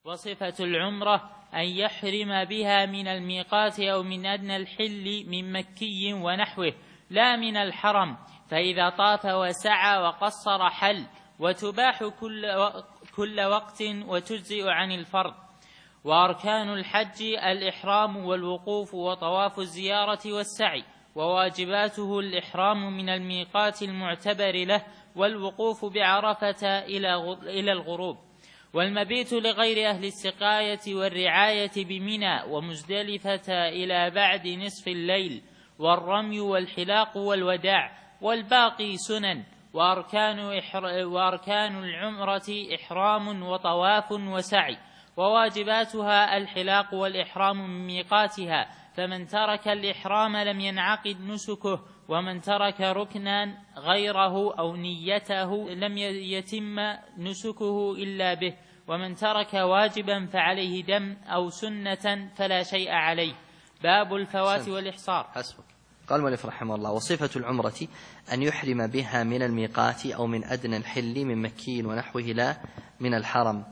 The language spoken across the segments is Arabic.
وصفة العمرة أن يحرم بها من الميقات أو من أدنى الحل من مكي ونحوه لا من الحرم، فإذا طاف وسعى وقصر حل، وتباح كل وقت وتجزئ عن الفرض. وأركان الحج الإحرام والوقوف وطواف الزيارة والسعي، وواجباته الإحرام من الميقات المعتبر له والوقوف بعرفة إلى الغروب، والمبيت لغير أهل السقاية والرعاية بمنى ومزدلفة إلى بعد نصف الليل، والرمي والحلاق والوداع، والباقي سنن. وأركان العمرة إحرام وطواف وسعي، وواجباتها الحلاق والإحرام من ميقاتها، فمن ترك الإحرام لم ينعقد نسكه، ومن ترك ركنا غيره أو نيته لم يتم نسكه إلا به، ومن ترك واجبا فعليه دم أو سنة فلا شيء عليه. باب الفوات والإحصار. حسبك. قال المؤلف رحمه الله: وصفة العمرة أن يحرم بها من الميقات أو من أدنى الحل من مكي ونحوه لا من الحرم.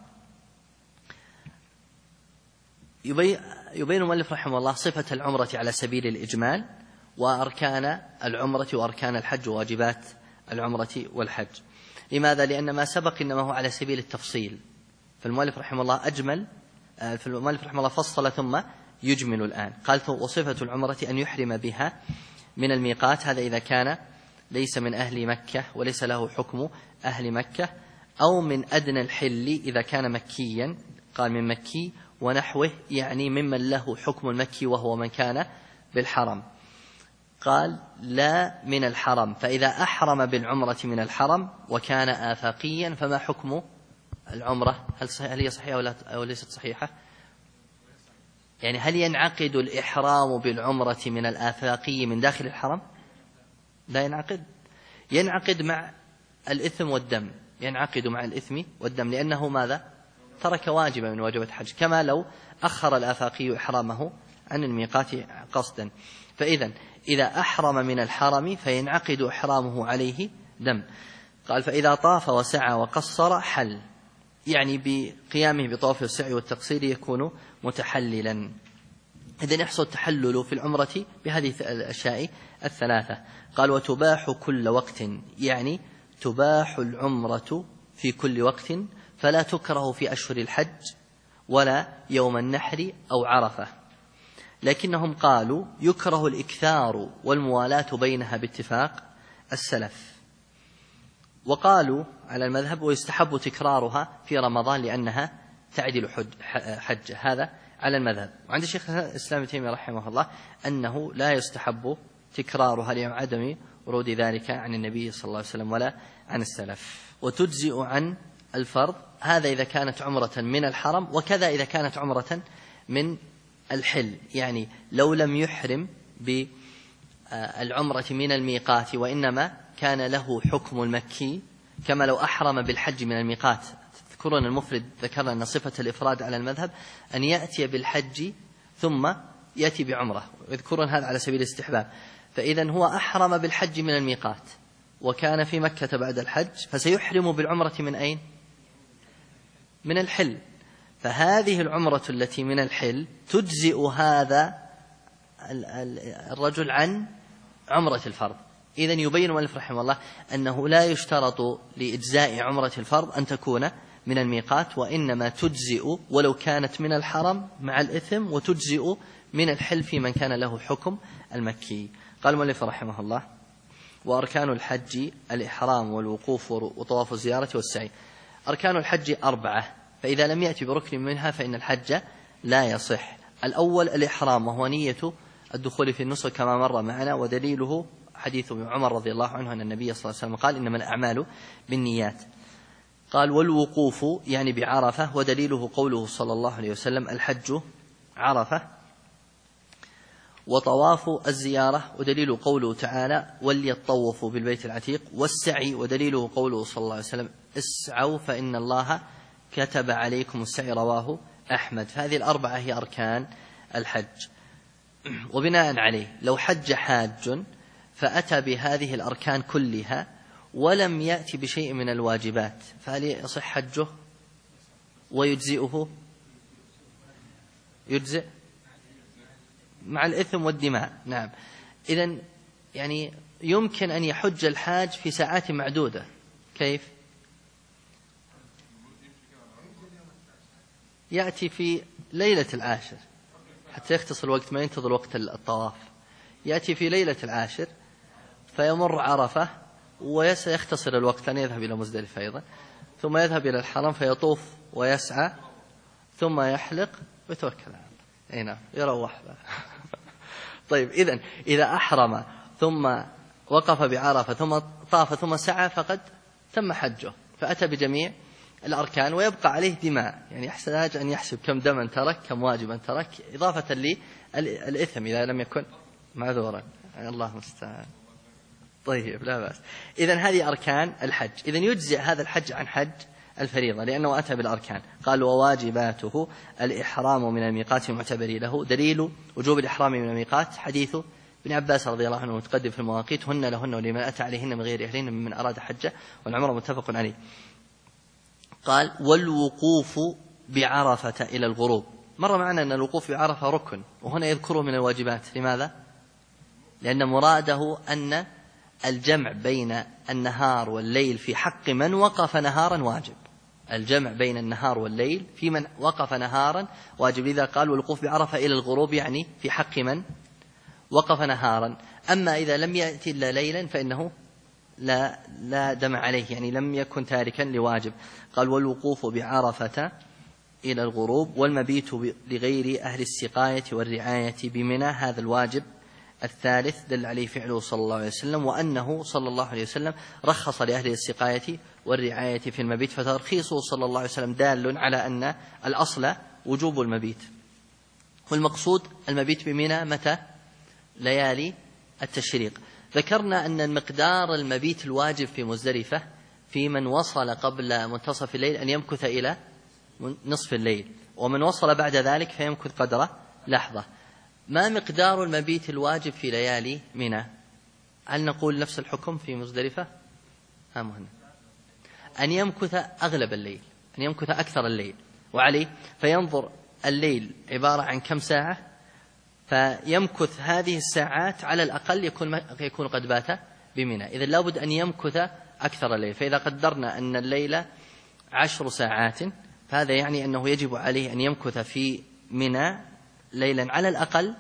يبين المؤلف رحمه الله صفة العمرة على سبيل الإجمال، وأركان العمرة وأركان الحج وواجبات العمرة والحج. لماذا؟ لأن ما سبق إنما هو على سبيل التفصيل، فالمؤلف رحمه الله فصل ثم يجمل الآن. قال: وصفة العمرة أن يحرم بها من الميقات، هذا إذا كان ليس من أهل مكة وليس له حكم أهل مكة، أو من أدنى الحل إذا كان مكيا، قال من مكي ونحوه، يعني ممن له حكم المكي وهو من كان بالحرم. قال: لا من الحرم، فإذا أحرم بالعمرة من الحرم وكان آفاقيا فما حكم العمرة؟ هل هي صحيحة أو ليست صحيحة؟ يعني هل ينعقد الإحرام بالعمرة من الآفاقي من داخل الحرم؟ لا ينعقد. ينعقد مع الإثم والدم، ينعقد مع الإثم والدم، لأنه ماذا؟ ترك واجبا من واجبات الحج، كما لو أخر الآفاقي إحرامه عن الميقات قصدا. فإذا إذا أحرم من الحرم فينعقد إحرامه عليه دم. قال: فإذا طاف وسعى وقصر حل، يعني بقيامه بطواف السعي والتقصير يكون متحللا. إذن يحصل التحلل في العمرة بهذه الأشياء الثلاثة. قال: وتباح كل وقت، يعني تباح العمرة في كل وقت، فلا تكره في أشهر الحج ولا يوم النحر أو عرفة. لكنهم قالوا يكره الإكثار والموالاة بينها باتفاق السلف، وقالوا على المذهب ويستحب تكرارها في رمضان لأنها تعدل حج، هذا على المذهب. وعند الشيخ الإسلام ابن تيمية رحمه الله أنه لا يستحب تكرارها لعدم ورود ذلك عن النبي صلى الله عليه وسلم ولا عن السلف. وتجزئ عن الفرض، هذا إذا كانت عمرة من الحرم، وكذا إذا كانت عمرة من الحل، يعني لو لم يحرم بالعمرة من الميقات وإنما كان له حكم المكي، كما لو أحرم بالحج من الميقات. تذكرون المفرد ذكرنا أن صفة الإفراد على المذهب أن يأتي بالحج ثم يأتي بعمرة، ويذكرون هذا على سبيل الاستحباب. فإذا هو أحرم بالحج من الميقات وكان في مكة بعد الحج، فسيحرم بالعمرة من أين؟ من الحل. فهذه العمرة التي من الحل تجزئ هذا الرجل عن عمرة الفرض. إذن يبين المؤلف رحمه الله أنه لا يشترط لإجزاء عمرة الفرض أن تكون من الميقات، وإنما تجزئ ولو كانت من الحرم مع الإثم، وتجزئ من الحل في من كان له حكم المكي. قال المؤلف رحمه الله: وأركان الحج الإحرام والوقوف وطواف الزيارة والسعي. أركان الحج 4، فإذا لم يأتي بركن منها فإن الحج لا يصح. الأول الإحرام، وهو نية الدخول في النسك كما مر معنا، ودليله حديث ابن عمر رضي الله عنه أن النبي صلى الله عليه وسلم قال: إنما الأعمال بالنيات. قال: والوقوف يعني بعرفة، ودليله قوله صلى الله عليه وسلم: الحج عرفة. وطواف الزيارة، ودليل قوله تعالى: وليطوفوا بالبيت العتيق. والسعي، ودليله قوله صلى الله عليه وسلم: اسعوا فإن الله كتب عليكم السعي، رواه أحمد. فهذه الأربعة هي أركان الحج. وبناء عليه لو حج حاج فأتى بهذه الأركان كلها ولم يأتي بشيء من الواجبات، فهل يصح حجه ويجزئه؟ يجزئ مع الإثم والدماء. نعم. إذن يعني يمكن أن يحج الحاج في ساعات معدودة. كيف؟ يأتي في ليلة العاشر حتى يختصر الوقت، ما ينتظر وقت الطواف. يأتي في ليلة العاشر فيمر عرفة ويختصر الوقت لن يذهب إلى مزدلفة أيضا، ثم يذهب إلى الحرم فيطوف ويسعى ثم يحلق ويتوكل على الله. أي نعم، يروح. طيب، إذن إذا أحرم ثم وقف بعرفة ثم طاف ثم سعى فقد تم حجه، فأتى بجميع الأركان ويبقى عليه دماء، يعني يحتاج أن يحسب كم دما ترك كم واجبا ترك إضافة للإثم إذا لم يكن معذورا. الله المستعان. طيب، لا بأس. إذن هذه أركان الحج. إذن يجزئ هذا الحج عن حج الفريضة لأنه أتى بالأركان. قال وواجباته الإحرام من الميقات المعتبر له. دليل وجوب الإحرام من الميقات حديث ابن عباس رضي الله عنه متقدم في المواقيت: هن لهن ولمن أتى عليهن من غير أهلهن ممن أراد حجة والعمرة، متفق عليه. قال والوقوف بعرفة إلى الغروب. مر معنا أن الوقوف بعرفة ركن، وهنا يذكره من الواجبات. لماذا؟ لأن مراده أن الجمع بين النهار والليل في حق من وقف نهارا واجب. الجمع بين النهار والليل في من وقف نهارا واجب. لذا قال والوقوف بعرفة إلى الغروب، يعني في حق من وقف نهارا. أما إذا لم يأتي إلا ليلا فإنه لا دم عليه، يعني لم يكن تاركا لواجب. قال والوقوف بعرفة إلى الغروب والمبيت لغير أهل السقاية والرعاية بمنى. هذا الواجب الثالث دل عليه فعله صلى الله عليه وسلم، وأنه صلى الله عليه وسلم رخص لأهل السقاية والرعاية في المبيت، فترخيصه صلى الله عليه وسلم دال على أن الأصل وجوب المبيت. والمقصود المبيت بمنى متى؟ ليالي التشريق. ذكرنا أن المقدار المبيت الواجب في مزدلفة في من وصل قبل منتصف الليل أن يمكث إلى نصف الليل، ومن وصل بعد ذلك فيمكث قدر لحظة. ما مقدار المبيت الواجب في ليالي منى؟ هل نقول نفس الحكم في مزدلفة؟ أن يمكث أغلب الليل، أن يمكث أكثر الليل، وعليه فينظر الليل عبارة عن كم ساعة، فيمكث هذه الساعات على الأقل يكون قد بات بمنى. إذن لابد أن يمكث أكثر الليل. فإذا قدرنا أن الليل 10 ساعات فهذا يعني أنه يجب عليه أن يمكث في منى ليلا على الأقل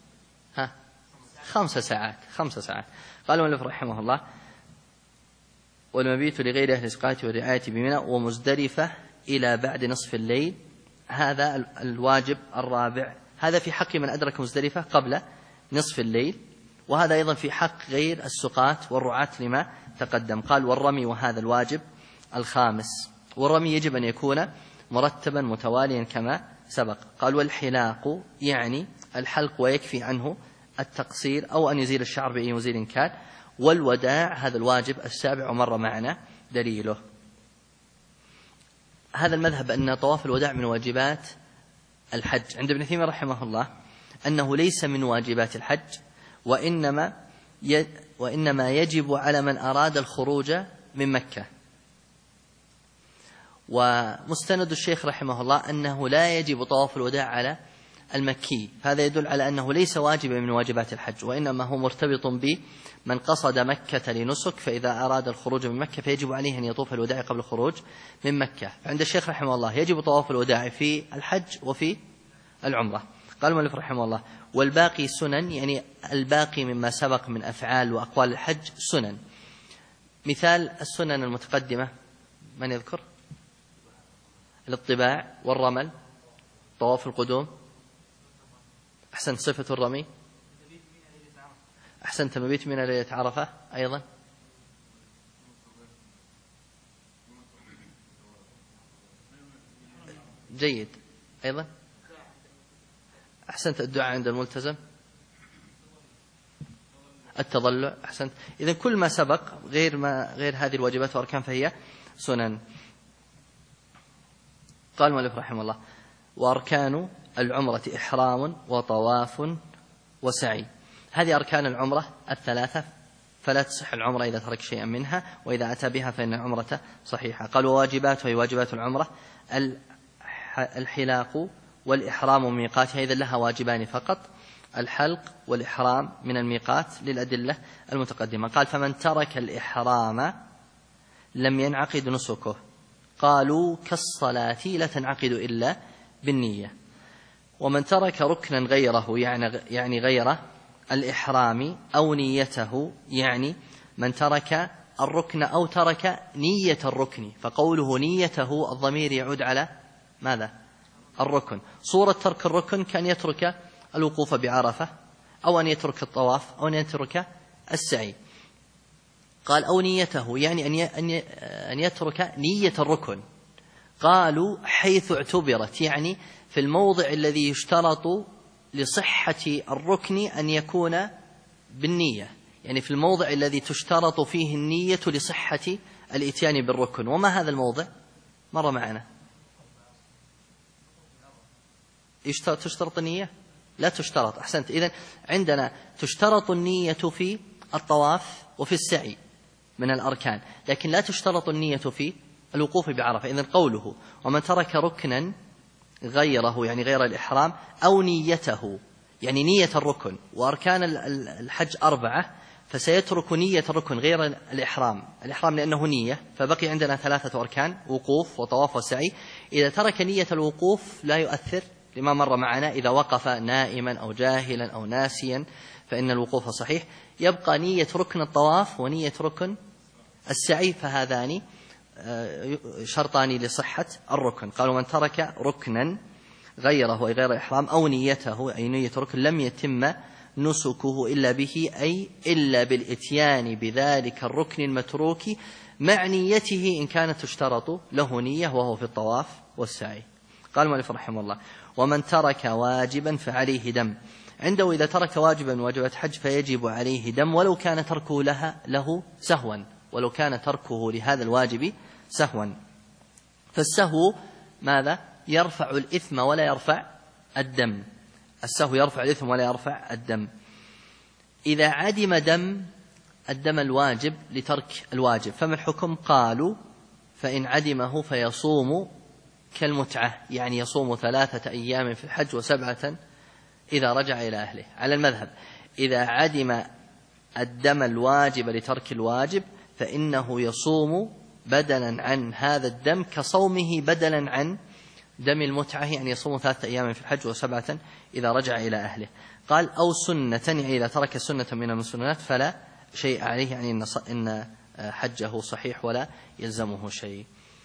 5 ساعات. 5 ساعات. قال المؤلف رحمه الله والمبيت لغير أهل السقاية والرعاية بمنى ومزدلفة إلى بعد نصف الليل. هذا الواجب الرابع. هذا في حق من أدرك مزدلفة قبل نصف الليل، وهذا أيضا في حق غير السقاة والرعاة لما تقدم. قال والرمي، وهذا الواجب الخامس. والرمي يجب أن يكون مرتبا متواليا كما سبق. قال والحلاق يعني الحلق ويكفي عنه التقصير أو أن يزيل الشعر بأي مزيل كان. والوداع هذا الواجب السابع ومر معنا دليله. هذا المذهب أن طواف الوداع من واجبات الحج. عند ابن تيمية رحمه الله أنه ليس من واجبات الحج، وإنما يجب على من أراد الخروج من مكة. ومستند الشيخ رحمه الله أنه لا يجب طواف الوداع على المكي، هذا يدل على أنه ليس واجبا من واجبات الحج، وإنما هو مرتبط بمن قصد مكة لنسك، فإذا أراد الخروج من مكة فيجب عليه أن يطوف الوداع قبل الخروج من مكة. عند الشيخ رحمه الله يجب طواف الوداع في الحج وفي العمرة. قال المؤلف رحمه الله والباقي سنن، يعني الباقي مما سبق من أفعال وأقوال الحج سنن. مثال السنن المتقدمة من يذكر؟ الاطباع والرمل، طواف القدوم، أحسنت صفة الرمي، أحسنت مبيت من ليلة عرفة أيضا، جيد أيضا، أحسنت الدعاء عند الملتزم، التضلع، أحسنت. إذن كل ما سبق غير هذه الواجبات وأركان فهي سنن. قال المؤلف رحمه الله وأركان العمرة إحرام وطواف وسعي. هذه أركان العمرة الثلاثة، فلا تصح العمرة إذا ترك شيئا منها، وإذا أتى بها فإن العمرة صحيحة. قال وواجباتها واجبات العمرة الحلاق والإحرام من ميقاتها، إذن لها واجبان فقط: الحلق والإحرام من الميقات للأدلة المتقدمة. قال: فمن ترك الإحرام لم ينعقد نسكه. قالوا: كالصلاة لا تنعقد إلا بالنية. ومن ترك ركنا غيره يعني غير الإحرام أو نيته، يعني من ترك الركن أو ترك نية الركن، فقوله نيته الضمير يعود على ماذا؟ الركن. صورة ترك الركن كان يترك الوقوف بعرفة، أو أن يترك الطواف، أو أن يترك السعي. قال: أو نيته يعني أن يترك نية الركن. قالوا: حيث اعتبرت، يعني في الموضع الذي يشترط لصحة الركن أن يكون بالنية، يعني في الموضع الذي تشترط فيه النية لصحة الإتيان بالركن. وما هذا الموضع؟ مر معنا. تشترط النية؟ لا تشترط. أحسنت. إذن عندنا تشترط النية في الطواف وفي السعي من الأركان، لكن لا تشترط النية في الوقوف بعرفة. إذن قوله: ومن ترك ركنا غيره يعني غير الإحرام أو نيته، يعني نية الركن. وأركان الحج 4، فسيترك نية الركن غير الإحرام لأنه نية، فبقي عندنا 3 أركان: وقوف وطواف وسعي. إذا ترك نية الوقوف لا يؤثر لما مر معنا، إذا وقف نائما أو جاهلا أو ناسيا فإن الوقوف صحيح. يبقى نية ركن الطواف ونية ركن السعي، فهذان شرطان لصحة الركن. قالوا: من ترك ركنا غيره أي غير الإحرام أو نيته أي نية ركن لم يتم نسكه إلا به، أي إلا بالإتيان بذلك الركن المتروك مع نيته إن كانت تشترط له نية وهو في الطواف والسعي. قال المؤلف رحمه الله: ومن ترك واجبا فعليه دم. عنده إذا ترك واجبا من واجبات الحج فيجب عليه دم، ولو كان تركه له سهوا، ولو كان تركه لهذا الواجب سهوا. فالسهو ماذا؟ يرفع الإثم ولا يرفع الدم. السهو يرفع الإثم ولا يرفع الدم. إذا عدم الدم الواجب لترك الواجب فما الحكم؟ قالوا: فإن عدمه فيصوم كالمتعة، يعني يصوم 3 أيام في الحج و7 إذا رجع إلى أهله. على المذهب إذا عدم الدم الواجب لترك الواجب فإنه يصوم بدلا عن هذا الدم كصومه بدلا عن دم المتعة، يعني يصوم 3 أيام في الحج و7 إذا رجع إلى أهله. قال: أو سنة، يعني إذا ترك سنة من المسنات فلا شيء عليه، يعني إن حجه صحيح ولا يلزمه شيء.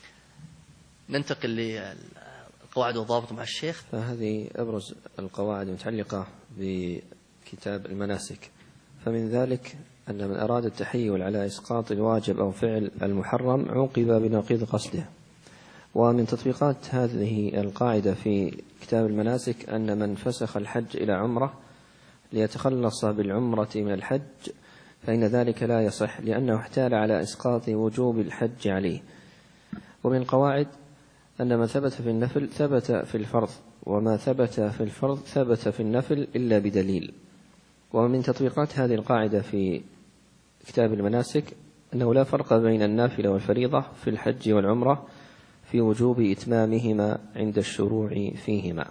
ننتقل للقواعد والضوابط مع الشيخ. فهذه أبرز القواعد المتعلقة بكتاب المناسك. فمن ذلك أن من أراد التحيل على إسقاط الواجب أو فعل المحرم عوقب بنقيض قصده. ومن تطبيقات هذه القاعدة في كتاب المناسك أن من فسخ الحج إلى عمرة ليتخلص بالعمرة من الحج فإن ذلك لا يصح، لأنه احتال على إسقاط وجوب الحج عليه. ومن القواعد أن ما ثبت في النفل ثبت في الفرض، وما ثبت في الفرض ثبت في النفل إلا بدليل. ومن تطبيقات هذه القاعدة في كتاب المناسك أنه لا فرق بين النافلة والفريضة في الحج والعمرة في وجوب إتمامهما عند الشروع فيهما.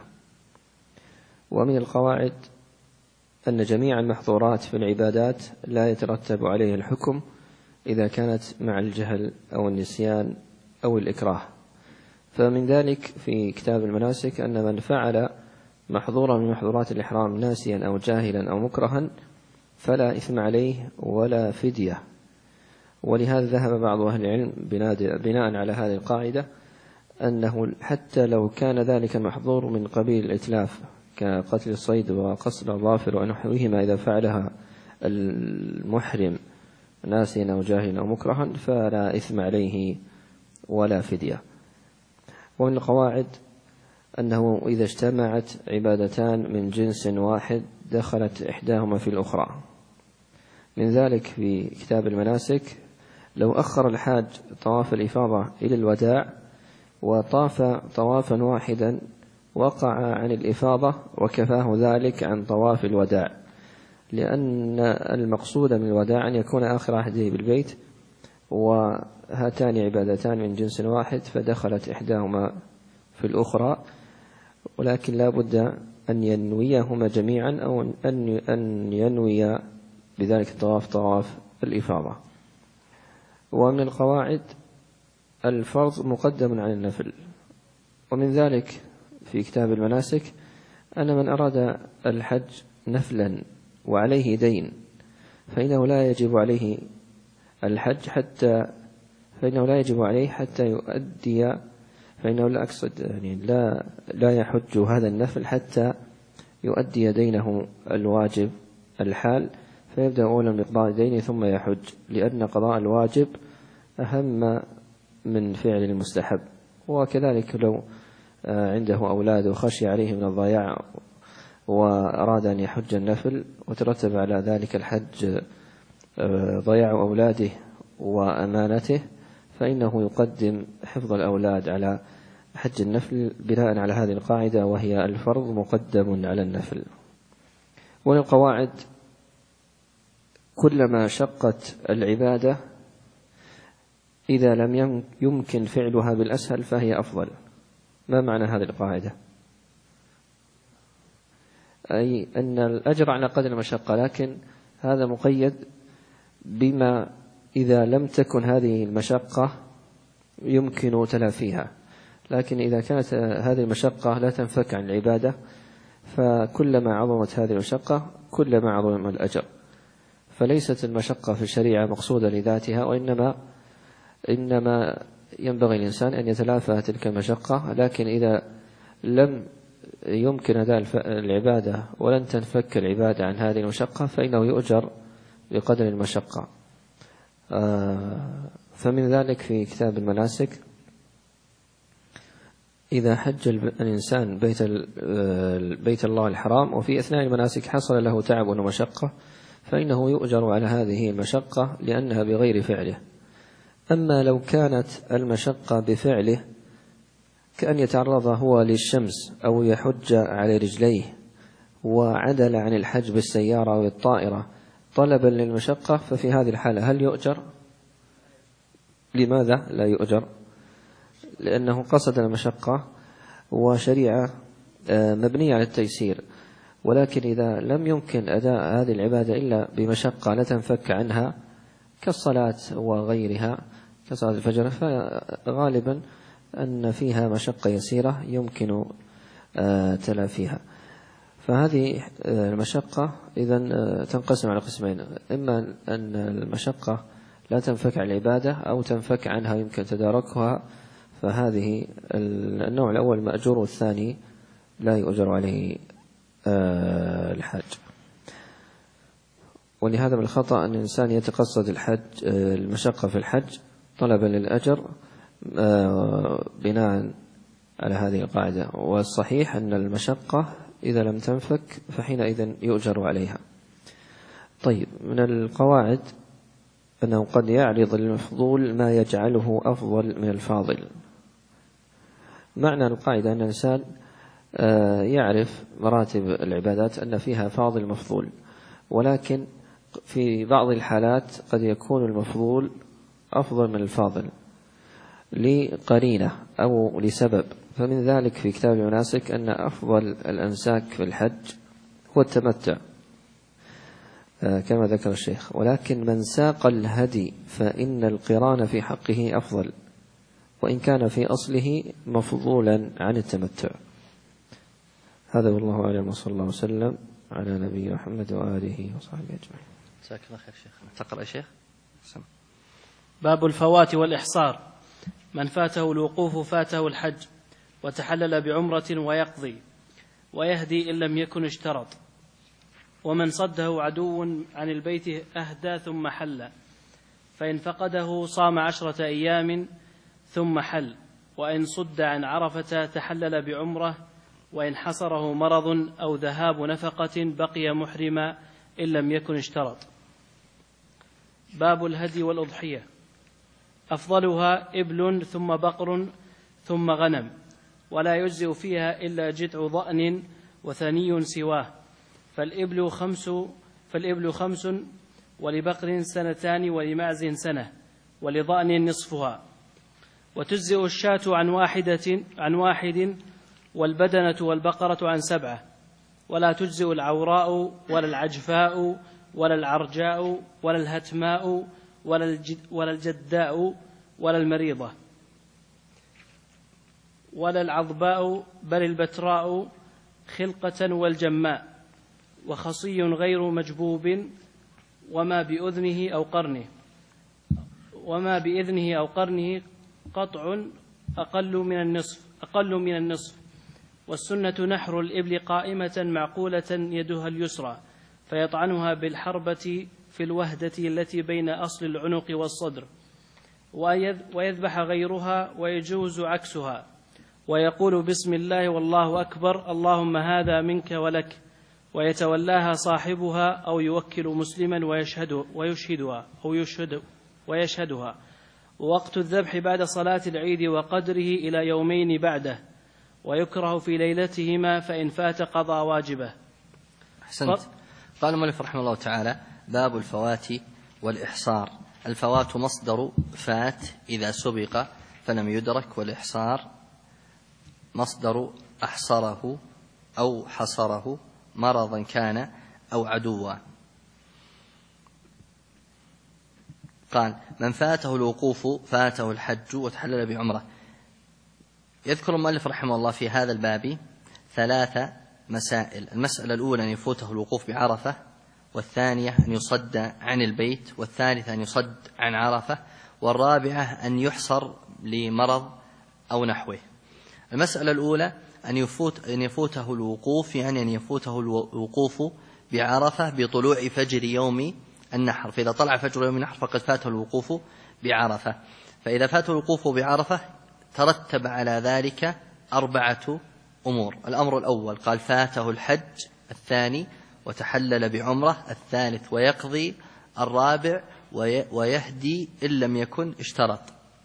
ومن القواعد أن جميع المحظورات في العبادات لا يترتب عليه الحكم إذا كانت مع الجهل أو النسيان أو الإكراه. فمن ذلك في كتاب المناسك أن من فعل محظورا من محظورات الإحرام ناسيا أو جاهلا أو مكرها فلا إثم عليه ولا فدية. ولهذا ذهب بعض أهل العلم بناء على هذه القاعدة أنه حتى لو كان ذلك المحظور من قبيل الإتلاف كقتل الصيد وقصر الظافر ونحوهما، إذا فعلها المحرم ناسيا أو جاهلا أو مكرها فلا إثم عليه ولا فدية. ومن القواعد أنه إذا اجتمعت عبادتان من جنس واحد دخلت إحداهما في الأخرى. من ذلك في كتاب المناسك لو أخر الحاج طواف الإفاضة إلى الوداع وطاف طوافا واحدا وقع عن الإفاضة وكفاه ذلك عن طواف الوداع، لأن المقصود من الوداع أن يكون آخر عهده بالبيت، وهاتان عبادتان من جنس واحد فدخلت إحداهما في الأخرى. ولكن لا بد أن ينويهما جميعا أو أن ينوي بذلك الطواف طواف الإفاضة. ومن القواعد الفرض مقدم على النفل. ومن ذلك في كتاب المناسك أن من أراد الحج نفلا وعليه دين فإنه لا يجب عليه الحج حتى يؤدي، فإنه لا أقصد يعني لا يحج هذا النفل حتى يؤدي دينه الواجب الحال، فيبدأ أولا بقضاء دينه ثم يحج، لأن قضاء الواجب أهم من فعل المستحب. وكذلك لو عنده أولاد وخشي عليه من الضياع وأراد أن يحج النفل وترتب على ذلك الحج ضياع أولاده وأمانته، فإنه يقدم حفظ الأولاد على حج النفل بناء على هذه القاعدة، وهي الفرض مقدم على النفل. وللقواعد كلما شقت العبادة إذا لم يمكن فعلها بالأسهل فهي أفضل. ما معنى هذه القاعدة؟ أي أن الأجر على قدر المشقة، لكن هذا مقيد بما إذا لم تكن هذه المشقة يمكن تلافيها. لكن إذا كانت هذه المشقة لا تنفك عن العبادة فكلما عظمت هذه المشقة كلما عظم الأجر. فليست المشقة في الشريعة مقصودة لذاتها، وإنما ينبغي الإنسان أن يتلافى تلك المشقة. لكن إذا لم يمكن أداء العبادة ولن تنفك العبادة عن هذه المشقة فإنه يؤجر بقدر المشقة. فمن ذلك في كتاب المناسك إذا حج الإنسان بيت الله الحرام وفي أثناء المناسك حصل له تعب ومشقة فإنه يؤجر على هذه المشقة لأنها بغير فعله. أما لو كانت المشقة بفعله كأن يتعرض هو للشمس أو يحج على رجليه وعدل عن الحج بالسيارة أو الطائرة طلبا للمشقة، ففي هذه الحالة هل يؤجر؟ لماذا لا يؤجر؟ لأنه قصد المشقة وشريعة مبنية على التيسير. ولكن إذا لم يمكن أداء هذه العبادة إلا بمشقة لا تنفك عنها كالصلاة وغيرها كصلاة الفجر، فغالبا أن فيها مشقة يسيرة يمكن تلافيها. فهذه المشقة إذن تنقسم على قسمين: إما أن المشقة لا تنفك عن العبادة أو تنفك عنها يمكن تداركها، فهذه النوع الأول مأجور، والثاني لا يؤجر عليه الحج. ولهذا من الخطأ أن الإنسان يتقصد المشقة في الحج طلبا للأجر بناء على هذه القاعدة. والصحيح أن المشقة إذا لم تنفك فحينئذ يؤجر عليها. طيب، من القواعد أنه قد يعرض المفضول ما يجعله أفضل من الفاضل. معنى القاعدة أن الإنسان يعرف مراتب العبادات أن فيها فاضل مفضول، ولكن في بعض الحالات قد يكون المفضول أفضل من الفاضل لقرينة أو لسبب. فمن ذلك في كتاب المناسك أن أفضل الأنساك في الحج هو التمتع كما ذكر الشيخ، ولكن من ساق الهدي فإن القران في حقه أفضل وإن كان في أصله مفضولا عن التمتع. هذا والله أعلم، وصلى الله وسلم على نبينا محمد وآله وصحبه أجمعين. جزاك الله خير شيخ. تقرأ يا شيخ. باب الفوات والإحصار. من فاته الوقوف فاته الحج، وتحلل بعمرة ويقضي، ويهدي إن لم يكن اشترط. ومن صده عدو عن البيت أهدى ثم حل، فإن فقده صام 10 أيام ثم حل. وإن صد عن عرفة تحلل بعمرة، وإن حصره مرض أو ذهاب نفقة بقي محرما إن لم يكن اشترط. باب الهدي والأضحية. أفضلها إبل ثم بقر ثم غنم، ولا يجزئ فيها إلا جذع ضأن وثني سواه. فالإبل 5 ولبقر 2 ولمعز 1 ولضأن نصفها. وتجزئ الشاة عن واحد والبدنة والبقرة عن 7، ولا تجزئ العوراء ولا العجفاء ولا العرجاء ولا الهتماء ولا الجداء ولا المريضة ولا العضباء، بل البتراء خلقة والجماء، وخصي غير مجبوب، وما بإذنه أو قرنه قطع أقل من النصف. والسنة نحر الإبل قائمة معقولة يدها اليسرى، فيطعنها بالحربة في الوهدة التي بين أصل العنق والصدر، ويذبح غيرها، ويجوز عكسها، ويقول بسم الله والله أكبر، اللهم هذا منك ولك، ويتولاها صاحبها أو يوكل مسلما ويشهدها. ووقت الذبح بعد صلاة العيد وقدره إلى يومين بعده، ويكره في ليلتهما، فإن فات قضى واجبه. أحسنت. قال المؤلف رحمه الله تعالى: باب الفوات والإحصار. الفوات مصدر فات إذا سبق فلم يدرك، والإحصار مصدر أحصره أو حصره، مرضا كان أو عدوا. قال: من فاته الوقوف فاته الحج وتحلل بعمرة. يذكر المؤلف رحمه الله في هذا الباب 3 مسائل. المسألة الأولى أن يفوته الوقوف بعرفة، والثانية أن يصد عن البيت، والثالثة أن يصد عن عرفة، والرابعة أن يحصر لمرض أو نحوه. المسألة الأولى أن يفوته الوقوف، يعني أن يفوته الوقوف بعرفة بطلوع فجر يوم النحر، فإذا طلع فجر يوم النحر فقد فاته الوقوف بعرفة. فإذا فاته الوقوف بعرفة ترتب على ذلك 4 أمور. الأمر الأول قال: فاته الحج، الثاني وتحلل بعمرة، الثالث ويقضي، الرابع ويهدي إن لم يكن اشترط.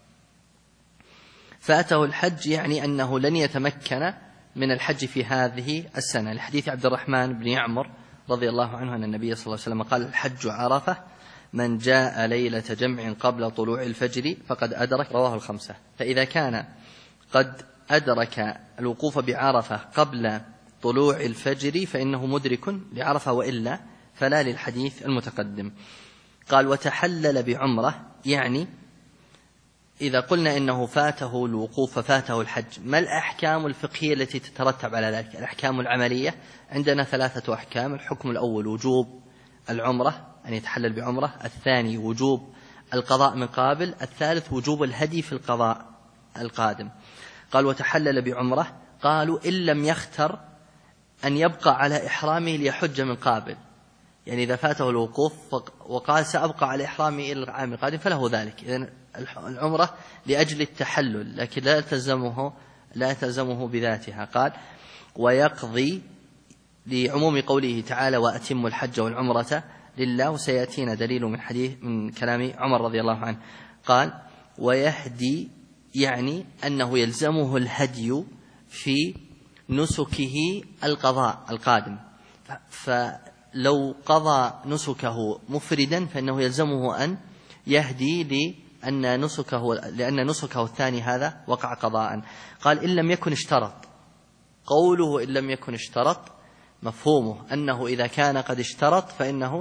فاته الحج يعني أنه لن يتمكن من الحج في هذه السنة، لحديث عبد الرحمن بن يعمر رضي الله عنه أن النبي صلى الله عليه وسلم قال: الحج عرفة، من جاء ليلة جمع قبل طلوع الفجر فقد أدرك. رواه ال5. فإذا كان قد أدرك الوقوف بعرفة قبل طلوع الفجر فإنه مدرك لعرفة، وإلا فلا للحديث المتقدم. قال: وتحلل بعمرة، يعني إذا قلنا إنه فاته الوقوف ففاته الحج، ما الأحكام الفقهية التي تترتب على ذلك؟ الأحكام العملية عندنا 3 أحكام. الحكم الأول وجوب العمرة، أن يتحلل بعمرة، الثاني وجوب القضاء من قابل، الثالث وجوب الهدي في القضاء القادم. قال: وتحلل بعمرة، قالوا إن لم يختر أن يبقى على إحرامه ليحج من قابل، يعني إذا فاته الوقوف وقال سأبقى على إحرامي إلى العام القادم فله ذلك. إذن العمرة لأجل التحلل، لكن لا تلزمه بذاتها. قال: ويقضي لعموم قوله تعالى: وأتم الحج والعمرة لله، وسيأتينا دليل من كلام عمر رضي الله عنه. قال: ويهدي، يعني أنه يلزمه الهدي في نسكه القضاء القادم، فلو قضى نسكه مفردا فإنه يلزمه أن يهدي لأن نسكه الثاني هذا وقع قضاء. قال: إن لم يكن اشترط. قوله إن لم يكن اشترط مفهومه أنه إذا كان قد اشترط فإنه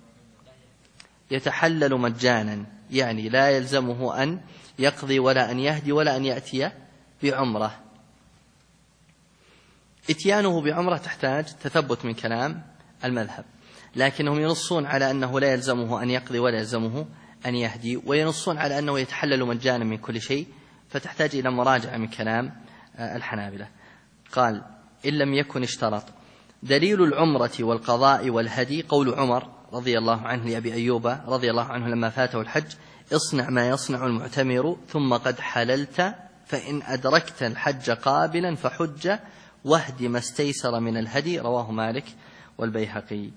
يتحلل مجانا، يعني لا يلزمه أن يقضي ولا أن يهدي ولا أن يأتي بعمرة. اتيانه بعمرة تحتاج تثبت من كلام المذهب، لكنهم ينصون على أنه لا يلزمه أن يقضي ولا يلزمه أن يهدي، وينصون على أنه يتحلل مجانا من كل شيء، فتحتاج إلى مراجعة من كلام الحنابلة. قال: إن لم يكن اشترط. دليل العمرة والقضاء والهدي قول عمر رضي الله عنه لأبي أيوب رضي الله عنه لما فاته الحج: اصنع ما يصنع المعتمر ثم قد حللت، فإن أدركت الحج قابلا فحج، واهد ما استيسر من الهدي. رواه مالك والبيهقي.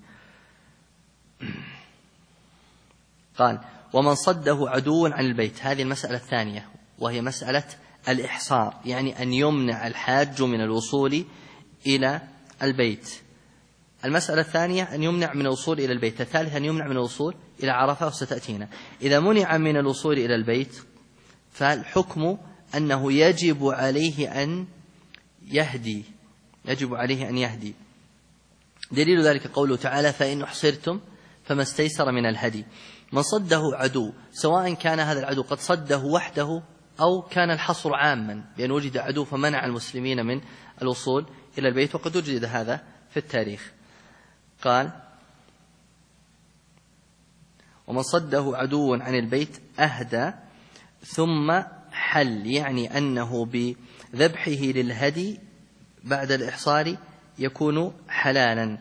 قال: ومن صده عدو عن البيت. هذه المسألة الثانية، وهي مسألة الإحصار، يعني أن يمنع الحاج من الوصول إلى البيت. المسألة الثانية أن يمنع من الوصول إلى البيت. الثالثة أن يمنع من الوصول إلى عرفة، وستأتينا. إذا منع من الوصول إلى البيت فالحكم أنه يجب عليه أن يهدي، يجب عليه أن يهدي. دليل ذلك قوله تعالى: فإن أحصرتم فما استيسر من الهدي. من صده عدو، سواء كان هذا العدو قد صده وحده أو كان الحصر عاما بأن وجد عدو فمنع المسلمين من الوصول إلى البيت، وقد وجد هذا في التاريخ. قال: ومن صده عدو عن البيت أهدى ثم حل، يعني أنه بذبحه للهدي بعد الإحصار يكون حلالا.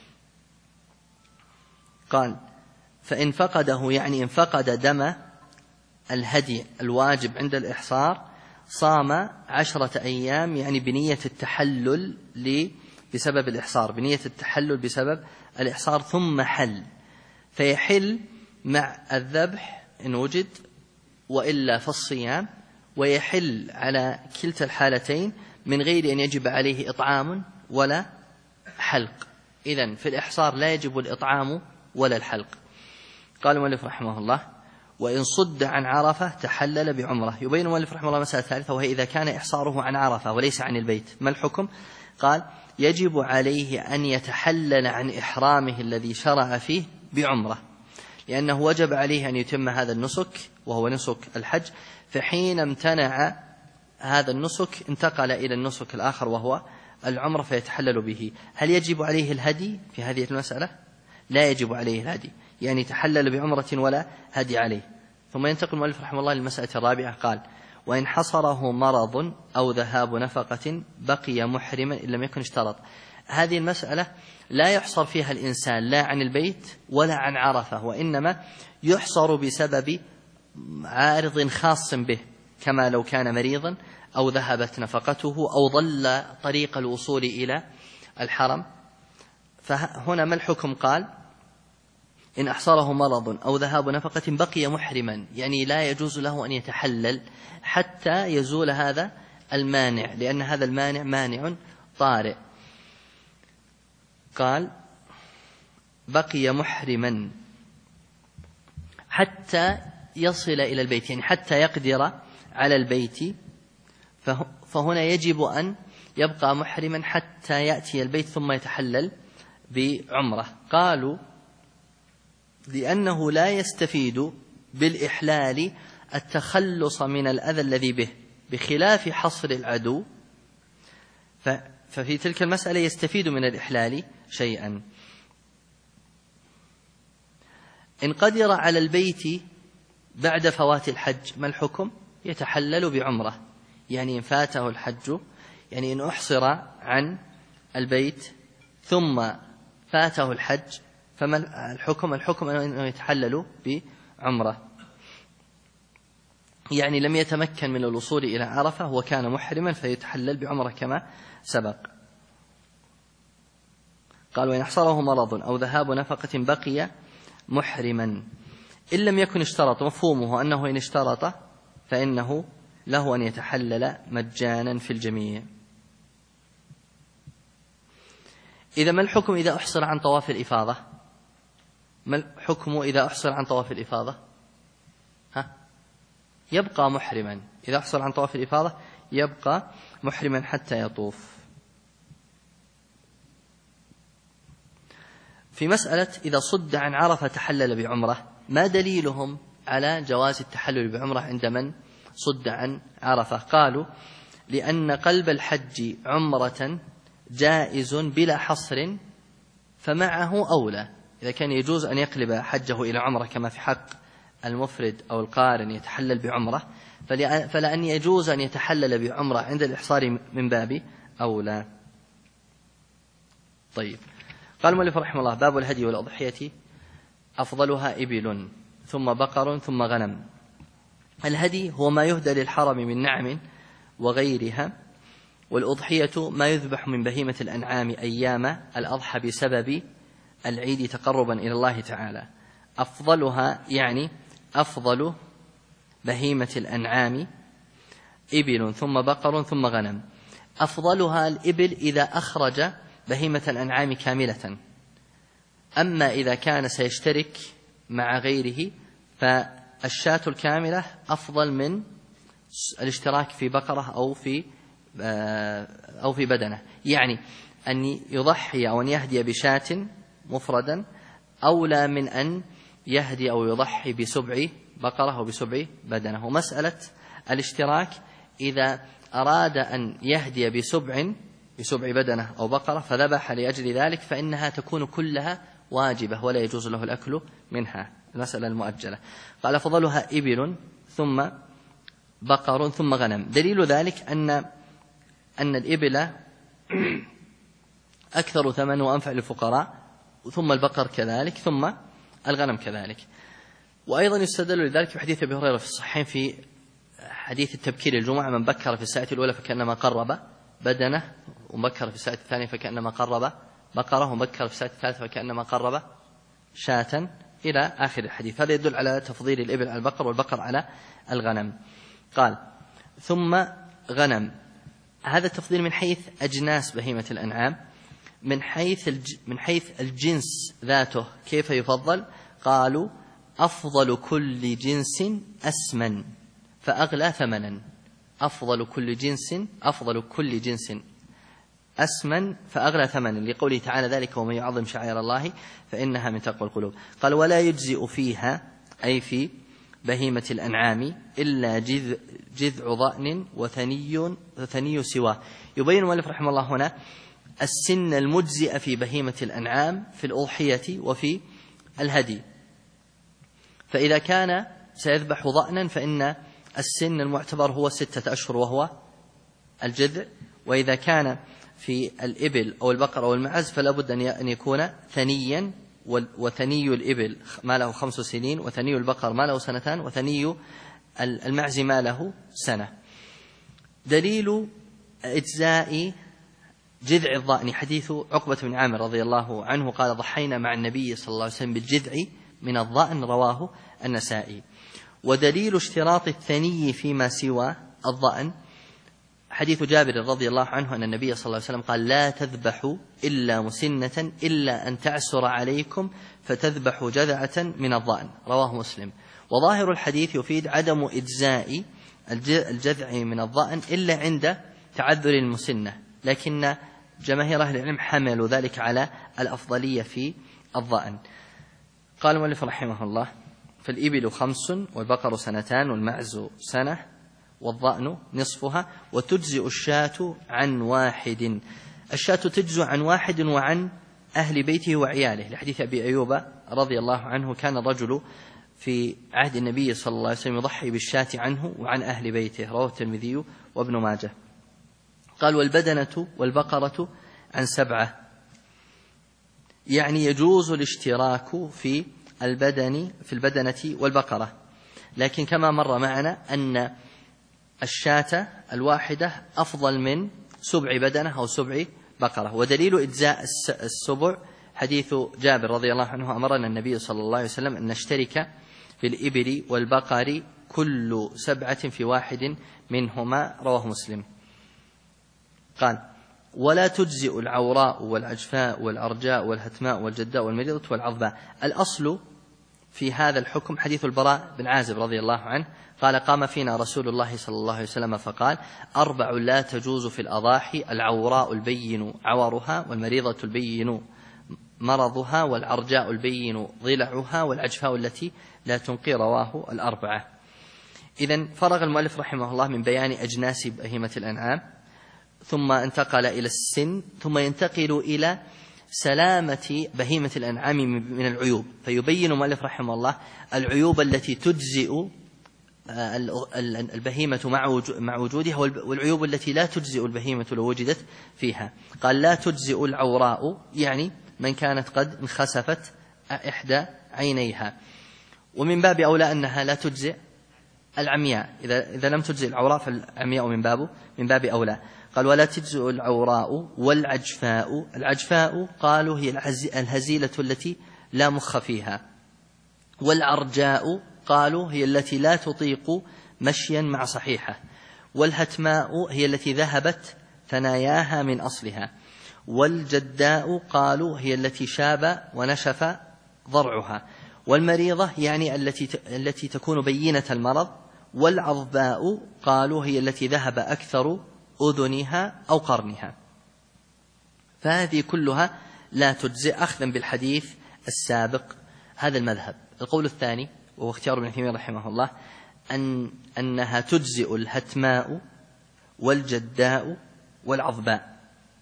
قال: فإن فقده، يعني إن فقد دم الهدي الواجب عند الإحصار صام 10 أيام، يعني بنية التحلل بسبب الإحصار، بنية التحلل بسبب الإحصار، ثم حل، فيحل مع الذبح إن وجد، وإلا فالصيام، ويحل على كلتا الحالتين من غير أن يجب عليه إطعام ولا حلق. إذن في الإحصار لا يجب الإطعام ولا الحلق. قال المؤلف رحمه الله: وإن صد عن عرفة تحلل بعمرة. يبين المؤلف رحمه الله مسألة ثالثة، وهي إذا كان إحصاره عن عرفة وليس عن البيت، ما الحكم؟ قال: يجب عليه أن يتحلل عن إحرامه الذي شرع فيه بعمرة، لأنه وجب عليه أن يتم هذا النسك وهو نسك الحج، فحين امتنع هذا النسك انتقل إلى النسك الآخر وهو العمرة فيتحلل به. هل يجب عليه الهدي في هذه المسألة؟ لا يجب عليه الهدي، يعني تحلل بعمرة ولا هدي عليه. ثم ينتقل المؤلف رحمه الله للمسألة الرابعة. قال: وإن حصره مرض أو ذهاب نفقة بقي محرما إن لم يكن اشترط. هذه المسألة لا يحصر فيها الإنسان لا عن البيت ولا عن عرفة، وإنما يحصر بسبب عارض خاص به، كما لو كان مريضا أو ذهبت نفقته أو ضل طريق الوصول إلى الحرم. فهنا ما الحكم؟ قال: إن أحصره مرض أو ذهاب نفقة بقي محرما، يعني لا يجوز له أن يتحلل حتى يزول هذا المانع، لأن هذا المانع مانع طارئ. قال: بقي محرما حتى يصل إلى البيت، يعني حتى يقدر على البيت، فهنا يجب أن يبقى محرما حتى يأتي البيت ثم يتحلل بعمرة. قالوا: لأنه لا يستفيد بالإحلال التخلص من الأذى الذي به، بخلاف حصر العدو، ففي تلك المسألة يستفيد من الإحلال شيئا. إن قدر على البيت بعد فوات الحج ما الحكم؟ يتحلل بعمرة، يعني إن فاته الحج، يعني إن أحصر عن البيت ثم فاته الحج فما الحكم؟ الحكم أنه يتحلل بعمرة، يعني لم يتمكن من الوصول إلى عرفة وكان محرما فيتحلل بعمرة كما سبق. قال: وإن أحصره مرض أو ذهاب نفقة بقي محرما إن لم يكن اشترط. مفهومه أنه إن اشترط فإنه له أن يتحلل مجانا في الجميع. إذا ما الحكم إذا أحصر عن طواف الإفاضة؟ ما الحكم إذا أحصر عن طواف الإفاضة؟ يبقى محرما. إذا أحصر عن طواف الإفاضة يبقى محرما حتى يطوف. في مسألة إذا صد عن عرفة تحلل بعمرة، ما دليلهم على جواز التحلل بعمرة عند من صد عن عرفة؟ قالوا: لأن قلب الحج عمرة جائز بلا حصر فمعه أولى. إذا كان يجوز أن يقلب حجه إلى عمرة كما في حق المفرد أو القارن يتحلل بعمرة، فلأن يجوز أن يتحلل بعمرة عند الإحصار من باب أولى. طيب، قال المؤلف رحمه الله: باب الهدي والأضحية أفضلها إبل ثم بقر ثم غنم. الهدي هو ما يهدى للحرم من نعم وغيرها، والأضحية ما يذبح من بهيمة الأنعام أيام الأضحى بسبب العيد تقربا إلى الله تعالى. أفضلها يعني أفضل بهيمة الأنعام إبل ثم بقر ثم غنم. أفضلها الإبل إذا أخرج بهيمة الأنعام كاملة، أما إذا كان سيشترك مع غيره فالشاة الكاملة أفضل من الاشتراك في بقرة أو في أو في بدنه، يعني أن يضحي أو أن يهدي بشاة مفردا أولى من أن يهدي أو يضحي بسبع بقرة أو بسبع بدنه. ومسألة الاشتراك إذا أراد أن يهدي بسبع بدنه أو بقرة فذبح لأجل ذلك فإنها تكون كلها واجبة ولا يجوز له الأكل منها، المسألة المؤجلة. قال أفضلها إبل ثم بقر ثم غنم. دليل ذلك أن الإبل أكثر ثمن وأنفع للفقراء، ثم البقر كذلك، ثم الغنم كذلك. وأيضا يستدل لذلك في حديث أبي هريرة في الصحيحين في حديث التبكير الجمعة: من بكر في الساعة الأولى فكأنما قرب بدنه، ومبكر في الساعة الثانية فكأنما قرب بقرة، ومبكر في الساعة الثالثة فكأنما قرب شاة، إلى آخر الحديث. هذا يدل على تفضيل الإبل على البقر والبقر على الغنم. قال ثم غنم. هذا التفضيل من حيث أجناس بهيمة الأنعام. من حيث الجنس ذاته كيف يفضل؟ قالوا أفضل كل جنس أسمن فأغلى ثمنا. أفضل كل جنس أسمن فأغلى ثمنا، لقوله تعالى: ذلك ومن يعظم شعائر الله فإنها من تقوى القلوب. قال ولا يجزئ فيها، أي في بهيمة الأنعام، إلا جذع ضأن وثني سواه. يبين المؤلف رحمه الله هنا السن المجزئ في بهيمة الأنعام في الأضحية وفي الهدي. فإذا كان سيذبح ضأنا فإن السن المعتبر هو 6 أشهر وهو الجذع، وإذا كان في الإبل أو البقر أو المعز فلا بد أن يكون ثنيا، وثني الإبل ما له 5 سنين، وثني البقر ما له 2 سنين، وثني المعز ما له 1 سنة. دليل إجزاء جذع الضأن حديث عقبة بن عامر رضي الله عنه قال: ضحينا مع النبي صلى الله عليه وسلم بالجذع من الضأن، رواه النسائي. ودليل اشتراط الثني فيما سوى الضأن حديث جابر رضي الله عنه أن النبي صلى الله عليه وسلم قال: لا تذبحوا إلا مسنة إلا أن تعسر عليكم فتذبحوا جذعة من الضأن، رواه مسلم. وظاهر الحديث يفيد عدم إجزاء الجذع من الضأن إلا عند تعذر المسنة، لكن جماهير أهل العلم حملوا ذلك على الأفضلية في الضأن. قال المؤلف رحمه الله: فالإبل 5 والبقر 2 سنين والمعز 1 سنة والضأن نصفها، وتجزئ الشاة عن 1. الشاة تجزئ عن 1 وعن أهل بيته وعياله، لحديث أبي أيوب رضي الله عنه: كان الرجل في عهد النبي صلى الله عليه وسلم يضحي بالشاة عنه وعن أهل بيته، رواه الترمذي وابن ماجه. قال والبدنة والبقرة عن 7، يعني يجوز الاشتراك في البدنة والبقرة، لكن كما مر معنا أن الشاة الواحدة أفضل من 7 بدنة أو 7 بقرة. ودليل إجزاء 7 حديث جابر رضي الله عنه: أمرنا النبي صلى الله عليه وسلم أن نشترك في الإبل والبقر كل 7 في 1 منهما، رواه مسلم. قال ولا تجزئ العوراء والعجفاء والأرجاء والهتماء والجداء والمريضة والعظباء. الأصل في هذا الحكم حديث البراء بن عازب رضي الله عنه قال: قام فينا رسول الله صلى الله عليه وسلم فقال: 4 لا تجوز في الأضاحي: العوراء البين عورها، والمريضة البين مرضها، والعرجاء البين ضلعها، والعجفاء التي لا تنقي، رواه 4. إذن فرغ المؤلف رحمه الله من بيان أجناس بهيمة الأنعام، ثم انتقل إلى السن، ثم ينتقل إلى سلامة بهيمة الأنعام من العيوب. فيبين المؤلف رحمه الله العيوب التي تجزئ البهيمة مع وجودها، والعيوب التي لا تجزئ البهيمة لو وجدت فيها. قال لا تجزئ العوراء، يعني من كانت قد انخسفت 1 عينيها، ومن باب أولى أنها لا تجزئ العمياء، إذا لم تجزئ العوراء فالعمياء من باب أولى. قال ولا تجزئ العوراء والعجفاء. العجفاء قالوا هي الهزيلة التي لا مخ فيها، والعرجاء قالوا هي التي لا تطيق مشيا مع صحيحة، والهتماء هي التي ذهبت ثناياها من أصلها، والجداء قالوا هي التي شاب ونشف ضرعها، والمريضة يعني التي تكون بينة المرض، والعظباء قالوا هي التي ذهب أكثر أذنها أو قرنها، فهذه كلها لا تجزئ أخذا بالحديث السابق. هذا المذهب. القول الثاني وهو اختيار ابن تيمية رحمه الله أنها تجزئ الهتماء والجداء والعظباء.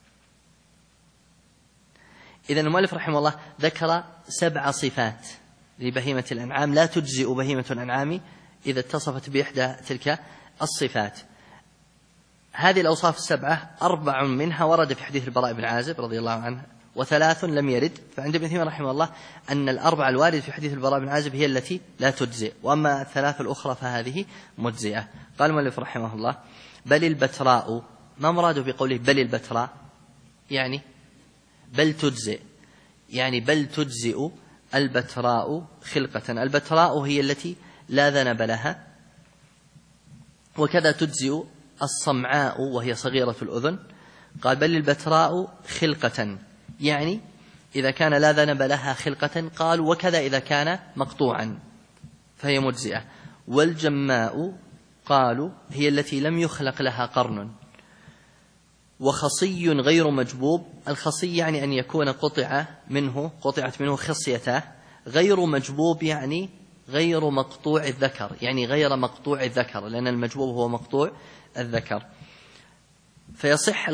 إذن المؤلف رحمه الله ذكر 7 صفات لبهيمة الأنعام لا تجزئ بهيمة الأنعام إذا اتصفت بإحدى تلك الصفات. هذه الأوصاف 7 4 منها ورد في حديث البراء بن عازب رضي الله عنه و3 لم يرد. فعند ابن تيمية رحمه الله أن ال4 الوارد في حديث البراء بن عازب هي التي لا تجزئ، وأما 3 الأخرى فهذه مجزئة. قال المؤلف رحمه الله بل البتراء. ما مراده بقوله بل البتراء؟ يعني بل تجزئ، يعني بل تجزئ البتراء خلقة. البتراء هي التي لا ذنب لها، وكذا تجزئ الصمعاء وهي صغيرة الأذن. قال بل البتراء خلقة، يعني إذا كان لا ذنب لها خلقة. قال وكذا إذا كان مقطوعا فهي مجزئة. والجماء قالوا هي التي لم يخلق لها قرن. وخصي غير مجبوب. الخصي يعني أن يكون قطعت منه خصيته. غير مجبوب يعني غير مقطوع الذكر، يعني غير مقطوع الذكر، لأن المجبوب هو مقطوع الذكر. فيصح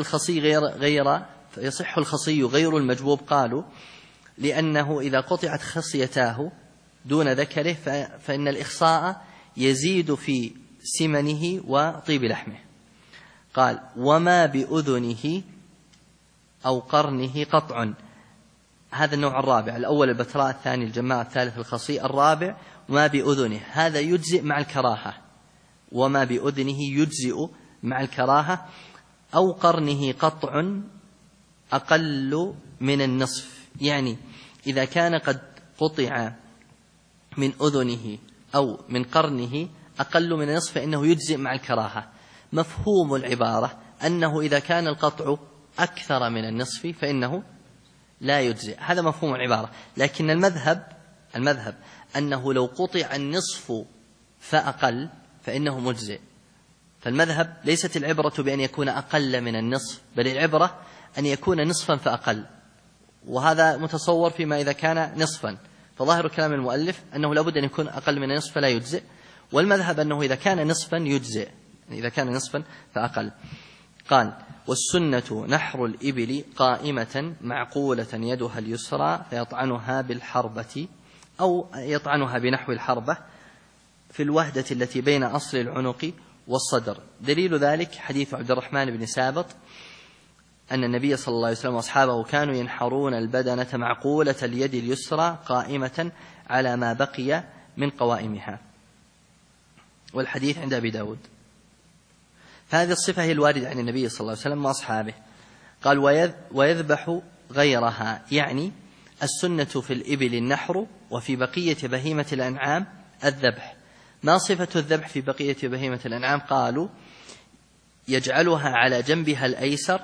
الخصي غير المجبوب. قالوا لأنه إذا قطعت خصيتاه دون ذكره فإن الإخصاء يزيد في سمنه وطيب لحمه. قال وما بأذنه أو قرنه قطع. هذا النوع الرابع. الأول البتراء، الثاني الجماء، الثالث الخصي، الرابع ما بأذنه. هذا يجزئ مع الكراهة. وما بأذنه يجزئ مع الكراهة. أو قرنه قطع أقل من النصف، يعني إذا كان قد قطع من أذنه أو من قرنه أقل من النصف فإنه يجزئ مع الكراهة. مفهوم العبارة أنه إذا كان القطع أكثر من النصف فإنه لا يجزئ. هذا مفهوم العبارة. لكن المذهب أنه لو قطع النصف فأقل فإنه مجزئ. فالمذهب ليست العبرة بأن يكون أقل من النصف، بل العبرة أن يكون نصفا فأقل، وهذا متصور فيما إذا كان نصفا. فظاهر كلام المؤلف أنه لابد أن يكون أقل من النصف فلا يجزئ، والمذهب أنه إذا كان نصفا يجزئ، إذا كان نصفا فأقل. قال والسنة نحر الإبل قائمة معقولة يدها اليسرى فيطعنها بالحربة أو يطعنها بنحو الحربة في الوهدة التي بين أصل العنق والصدر. دليل ذلك حديث عبد الرحمن بن سابط أن النبي صلى الله عليه وسلم وأصحابه كانوا ينحرون البدنة معقولة اليد اليسرى قائمة على ما بقي من قوائمها، والحديث عند أبي داود. فهذه الصفة هي الواردة عن النبي صلى الله عليه وسلم وأصحابه. قال ويذبح غيرها، يعني السنة في الإبل النحر وفي بقية بهيمة الأنعام الذبح. ما صفة الذبح في بقية بهيمة الأنعام؟ قالوا يجعلها على جنبها الأيسر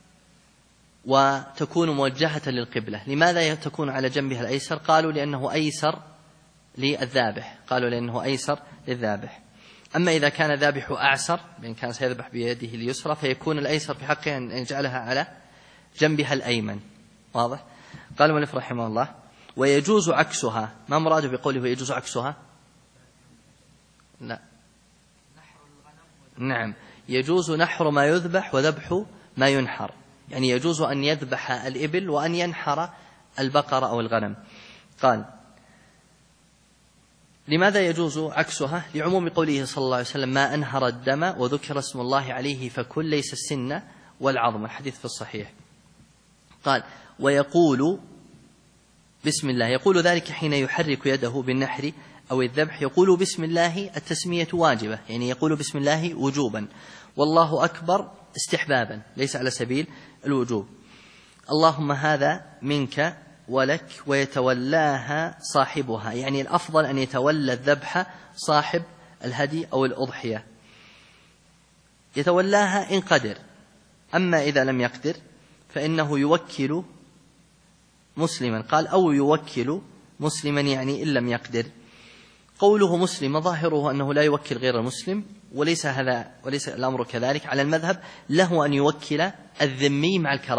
وتكون موجهة للقبلة. لماذا تكون على جنبها الأيسر؟ قالوا لأنه أيسر للذابح. أما إذا كان ذابح أعسر بأن كان سيذبح بيده اليسرى فيكون الأيسر في حقه أن يجعلها على جنبها الأيمن. واضح؟ قال المؤلف رحمه الله ويجوز عكسها. ما مراده بقوله ويجوز عكسها؟ لا، نعم، يجوز نحر ما يذبح وذبح ما ينحر، يعني يجوز أن يذبح الإبل وأن ينحر البقرة أو الغنم. قال لماذا يجوز عكسها؟ لعموم قوله صلى الله عليه وسلم ما أنهر الدم وذكر اسم الله عليه فكل ليس السن والعظم، الحديث في الصحيح. قال ويقول بسم الله، يقول ذلك حين يحرك يده بالنحر أو الذبح، يقول بسم الله التسمية واجبة، يعني يقول بسم الله وجوبا، والله أكبر استحبابا ليس على سبيل الوجوب. اللهم هذا منك ولك ويتولاها صاحبها، يعني الأفضل أن يتولى الذبح صاحب الهدي أو الأضحية، يتولاها إن قدر. أما إذا لم يقدر فإنه يوكل مسلما. قال أو يوكل مسلما، يعني إن لم يقدر. قوله مسلم ظاهره أنه لا يوكل غير المسلم، وليس الأمر كذلك على المذهب، له أن يوكل الذمي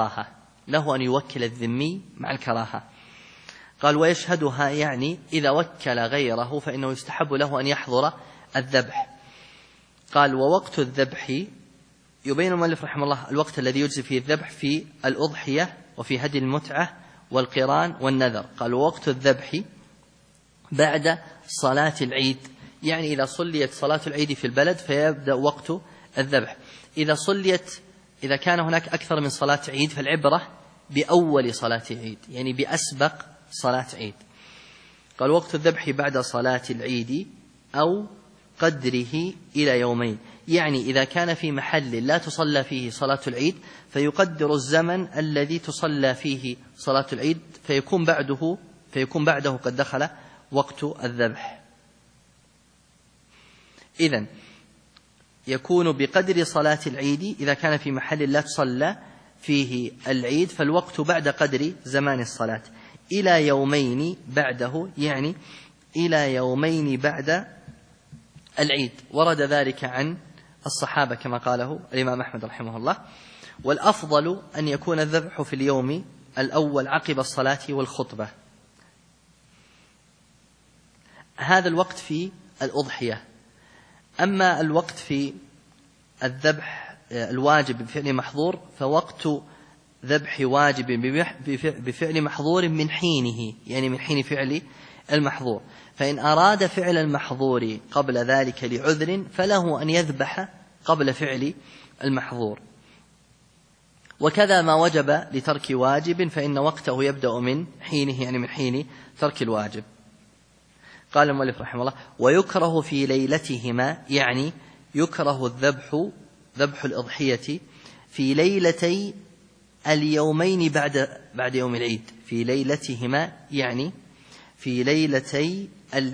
مع الكراهة. قال ويشهدها، يعني إذا وكل غيره فإنه يستحب له أن يحضر الذبح. قال ووقت الذبح، يبين المؤلف رحمه الله الوقت الذي يجزي فيه الذبح في الأضحية وفي هدي المتعة والقران والنذر. قال ووقت الذبح بعد صلاة العيد، يعني إذا صليت صلاة العيد في البلد فيبدأ وقت الذبح. إذا كان هناك أكثر من صلاة عيد فالعبرة بأول صلاة عيد، يعني بأسبق صلاة عيد. قال وقت الذبح بعد صلاة العيد أو قدره إلى يومين، يعني إذا كان في محل لا تصلى فيه صلاة العيد فيقدر الزمن الذي تصلى فيه صلاة العيد، فيكون بعده قد دخل وقت الذبح. إذن يكون بقدر صلاة العيد إذا كان في محل لا تصلى فيه العيد، فالوقت بعد قدر زمان الصلاة. إلى يومين بعده، يعني إلى يومين بعد العيد. ورد ذلك عن الصحابة كما قاله الإمام أحمد رحمه الله. والأفضل أن يكون الذبح في اليوم الأول عقب الصلاة والخطبة. هذا الوقت في الأضحية. أما الوقت في الذبح الواجب بفعل محظور فوقت ذبح واجب بفعل محظور من حينه، يعني من حين فعل المحظور. فإن أراد فعل المحظور قبل ذلك لعذر فله أن يذبح قبل فعل المحظور. وكذا ما وجب لترك واجب فإن وقته يبدأ من حينه، يعني من حين ترك الواجب. قال المؤلف رحمه الله ويكره في ليلتهما، يعني يكره ذبح الأضحية في ليلتي اليومين بعد يوم العيد. في ليلتهما يعني في ليلتي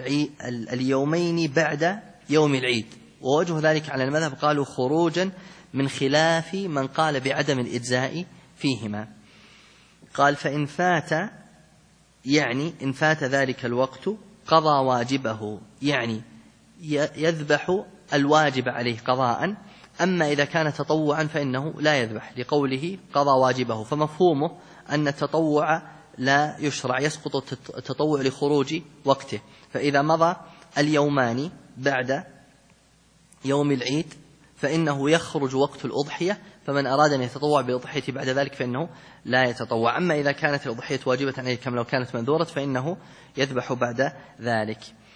اليومين بعد يوم العيد. ووجه ذلك على المذهب قالوا خروجا من خلاف من قال بعدم الإجزاء فيهما. قال فإن فات، يعني إن فات ذلك الوقت قضى واجبه، يعني يذبح الواجب عليه قضاء. أما إذا كان تطوعا فإنه لا يذبح، لقوله قضى واجبه، فمفهومه أن التطوع لا يشرع، يسقط التطوع لخروج وقته. فإذا مضى اليومان بعد يوم العيد فإنه يخرج وقت الأضحية، فمن أراد أن يتطوع بالأضحية بعد ذلك فإنه لا يتطوع. أما إذا كانت الأضحية واجبة عليه كما لو كانت منذورة فإنه يذبح بعد ذلك.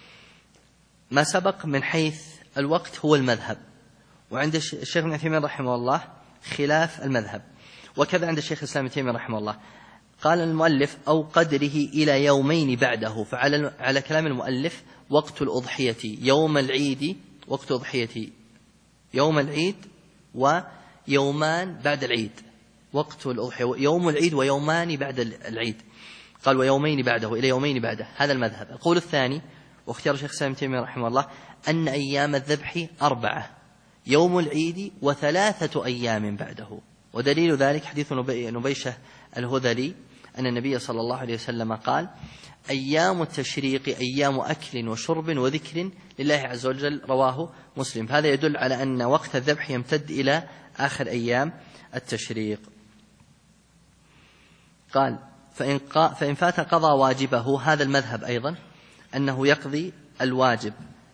ما سبق من حيث الوقت هو المذهب، وعند الشيخ ابن عثيمين رحمه الله خلاف المذهب، وكذا عند الشيخ الإسلام ابن تيمية رحمه الله. قال المؤلف أو قدره إلى يومين بعده، فعلى كلام المؤلف وقت الأضحية يوم العيد، وقت أضحية يوم العيد ويومان بعد العيد. وقت الأضحية يوم العيد ويومان بعد العيد. قال ويومين بعده إلى يومين بعده، هذا المذهب. القول الثاني واختيار الشيخ الإسلام ابن تيمية رحمه الله أن أيام الذبح 4، يوم العيد و3 أيام بعده. ودليل ذلك حديث نبيشة الهذلي أن النبي صلى الله عليه وسلم قال أيام التشريق أيام أكل وشرب وذكر لله عز وجل، رواه مسلم. هذا يدل على أن وقت الذبح يمتد إلى آخر أيام التشريق. قال فإن فات قضى واجبه، هذا المذهب أيضا أنه يقضي الواجب.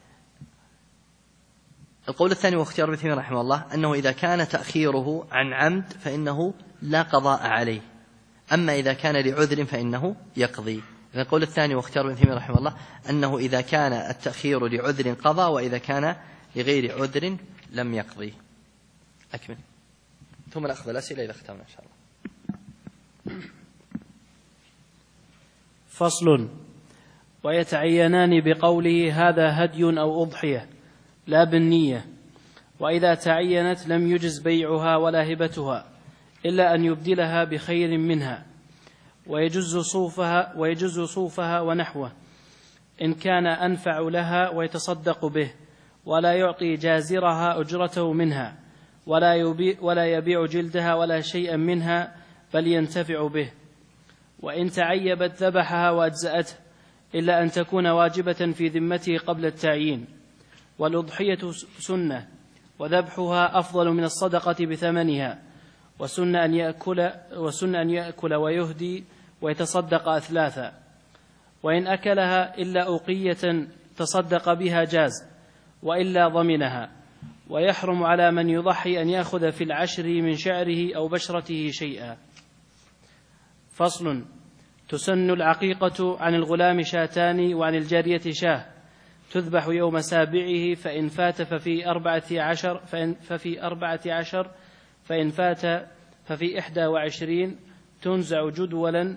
القول الثاني واختيار ابن تيمية رحمه الله أنه إذا كان تأخيره عن عمد فإنه لا قضاء عليه، أما إذا كان لعذر فإنه يقضي. القول الثاني واختيار ابن تيمية رحمه الله أنه إذا كان التأخير لعذر قضى، وإذا كان لغير عذر لم يقضي. أكمل ثم نأخذ الأسئلة إذا ختمنا إن شاء الله. فصل. ويتعينان بقوله هذا هدي أو أضحية لا بالنية، وإذا تعينت لم يجز بيعها ولا هبتها إلا أن يبدلها بخير منها، ويجز صوفها ونحوه إن كان أنفع لها ويتصدق به، ولا يعطي جازرها أجرته منها، ولا يبيع جلدها ولا شيئا منها بل ينتفع به. وإن تعيبت ذبحها وأجزأته إلا أن تكون واجبة في ذمته قبل التعيين. والأضحية سنة وذبحها أفضل من الصدقة بثمنها، وسن أن يأكل ويهدي ويتصدق أثلاثا، وإن أكلها إلا أوقية تصدق بها جاز، وإلا ضمنها. ويحرم على من يضحي أن يأخذ في العشر من شعره أو بشرته شيئا. فصل. تسن العقيقة عن الغلام شاتان وعن الجارية شاه، تذبح يوم سابعه، فإن فات ففي 14، فإن فات ففي 21، تنزع جدولا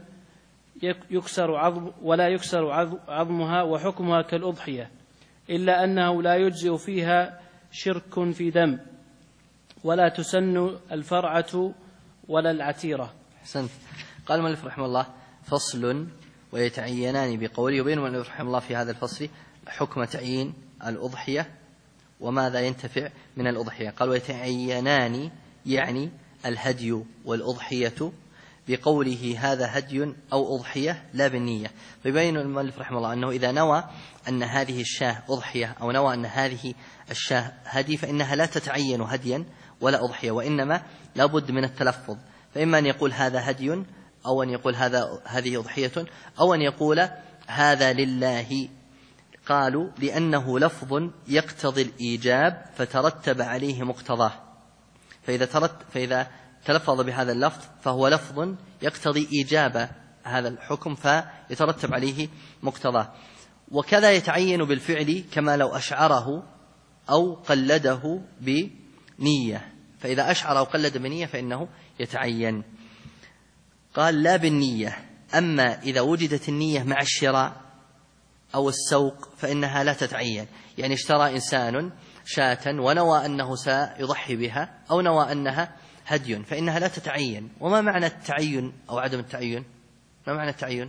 ولا يكسر عظمها، وحكمها كالأضحية، إلا أنه لا يجزئ فيها شرك في دم، ولا تسن الفرعة ولا العتيرة. أحسنت. قال المؤلف رحمه الله: فصل. ويتعينان بقوله. يبين المؤلف رحمه الله في هذا الفصل حكم تعيين الأضحية وماذا ينتفع من الأضحية. قال: ويتعينان يعني الهدي والأضحية، بقوله هذا هدي أو أضحية لا بالنية. فيبين المؤلف رحمه الله أنه إذا نوى أن هذه الشاة أضحية أو نوى أن هذه الشاة هدي، فإنها لا تتعين هديا ولا أضحية، وإنما لابد من التلفظ، فإما أن يقول هذا هدي، أو أن يقول هذه أضحية، أو أن يقول هذا لله. قالوا لأنه لفظ يقتضي الإيجاب فترتب عليه مقتضاه، فإذا تلفظ بهذا اللفظ فهو لفظ يقتضي إيجاب هذا الحكم فيترتب عليه مقتضاه. وكذا يتعين بالفعل كما لو أشعره أو قلده بنية، فإذا أشعر أو قلد بنية فإنه يتعين. قال: لا بالنية. أما إذا وجدت النية مع الشراء أو السوق فإنها لا تتعين. يعني اشترى إنسان شاة ونوى أنه سيضحي بها، أو نوى أنها هدي، فإنها لا تتعين. وما معنى التعين أو عدم التعين؟ ما معنى التعين؟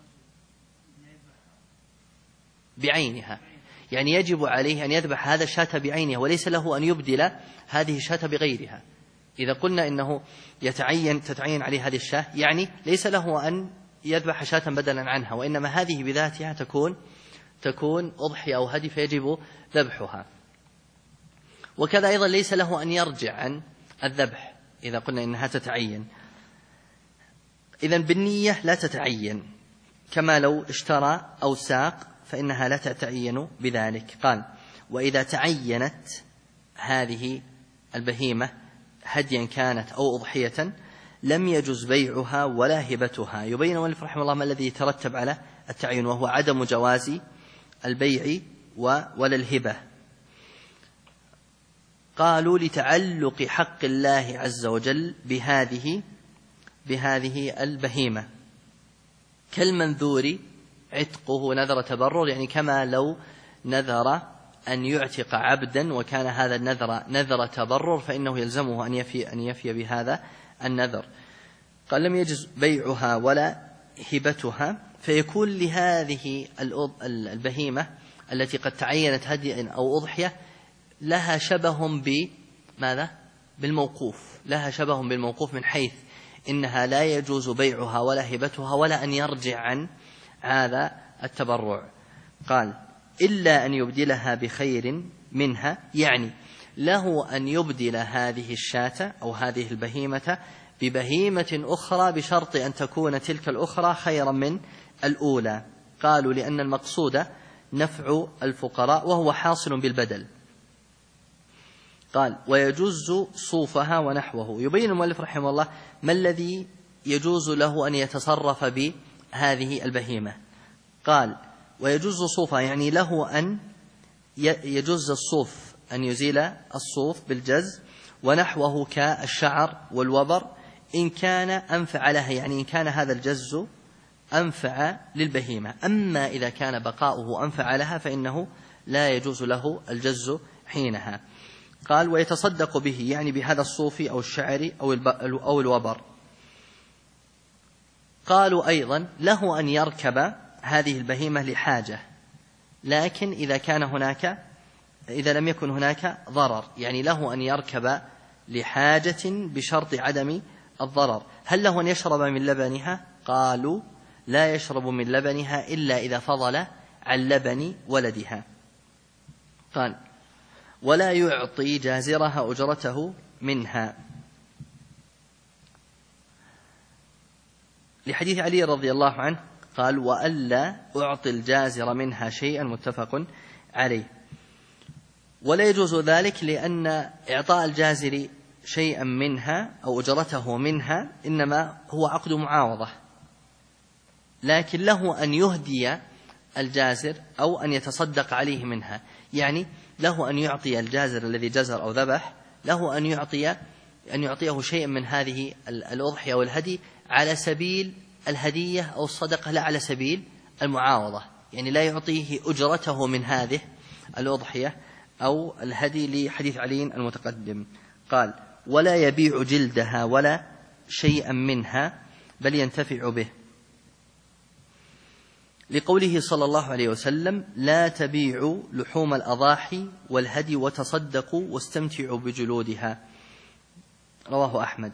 بعينها، يعني يجب عليه أن يذبح هذا الشاة بعينها، وليس له أن يبدل هذه الشاة بغيرها. إذا قلنا إنه تتعين عليه هذه الشاة، يعني ليس له أن يذبح شاة بدلا عنها، وإنما هذه بذاتها تكون أضحية أو هدي فيجب ذبحها. وكذا أيضا ليس له أن يرجع عن الذبح إذا قلنا إنها تتعين. إذن بالنية لا تتعين، كما لو اشترى أو ساق فإنها لا تتعين بذلك. قال: وإذا تعينت هذه البهيمة هديا كانت أو أضحية لم يجز بيعها ولا هبتها. يبين المؤلف رحمه الله ما الذي يترتب على التعيين، وهو عدم جواز البيع ولا الهبة. قالوا: لتعلق حق الله عز وجل بهذه البهيمة، كالمنذور عتقه نذر تبرر، يعني كما لو نذر أن يعتق عبدا وكان هذا النذر نذر تبرر فإنه يلزمه أن يفي بهذا النذر. قال: لم يجز بيعها ولا هبتها، فيكون لهذه البهيمة التي قد تعينت هديا أو أضحية لها شبه بماذا؟ بالموقوف، لها شبه بالموقوف من حيث إنها لا يجوز بيعها ولا هبتها ولا أن يرجع عن هذا التبرع. قال: إلا أن يبدلها بخير منها، يعني له أن يبدل هذه الشاة أو هذه البهيمة ببهيمة أخرى بشرط أن تكون تلك الأخرى خيرا من الأولى. قالوا: لأن المقصود نفع الفقراء وهو حاصل بالبدل. قال: ويجوز صوفها ونحوه. يبين المؤلف رحمه الله ما الذي يجوز له أن يتصرف بهذه البهيمة. قال: ويجوز صوفها، يعني له أن يجوز الصوف، أن يزيل الصوف بالجز، ونحوه كالشعر والوبر إن كان أنفع لها، يعني إن كان هذا الجز أنفع للبهيمة. أما إذا كان بقاؤه أنفع لها فإنه لا يجوز له الجز حينها. قال: ويتصدق به، يعني بهذا الصوف أو الشعر أو الوبر. قالوا أيضا: له أن يركب هذه البهيمة لحاجة، لكن إذا لم يكن هناك ضرر، يعني له أن يركب لحاجة بشرط عدم الضرر. هل له أن يشرب من لبنها؟ قالوا: لا يشرب من لبنها إلا إذا فضل عن لبن ولدها. قال: ولا يعطي جازرها أجرته منها، لحديث علي رضي الله عنه قال: وألا أعطي الجازر منها شيئا، متفق عليه. ولا يجوز ذلك لأن إعطاء الجازر شيئا منها أو أجرته منها إنما هو عقد معاوضة، لكن له أن يهدي الجازر أو أن يتصدق عليه منها، يعني له أن يعطي الجازر الذي جزر أو ذبح، له أن يعطيه شيئا من هذه الأضحية والهدي على سبيل الهدية أو الصدقة، لا على سبيل المعاوضة، يعني لا يعطيه أجرته من هذه الأضحية أو الهدي، لحديث علي المتقدم. قال: ولا يبيع جلدها ولا شيئا منها بل ينتفع به، لقوله صلى الله عليه وسلم: لا تبيعوا لحوم الأضاحي والهدي وتصدقوا واستمتعوا بجلودها، رواه أحمد.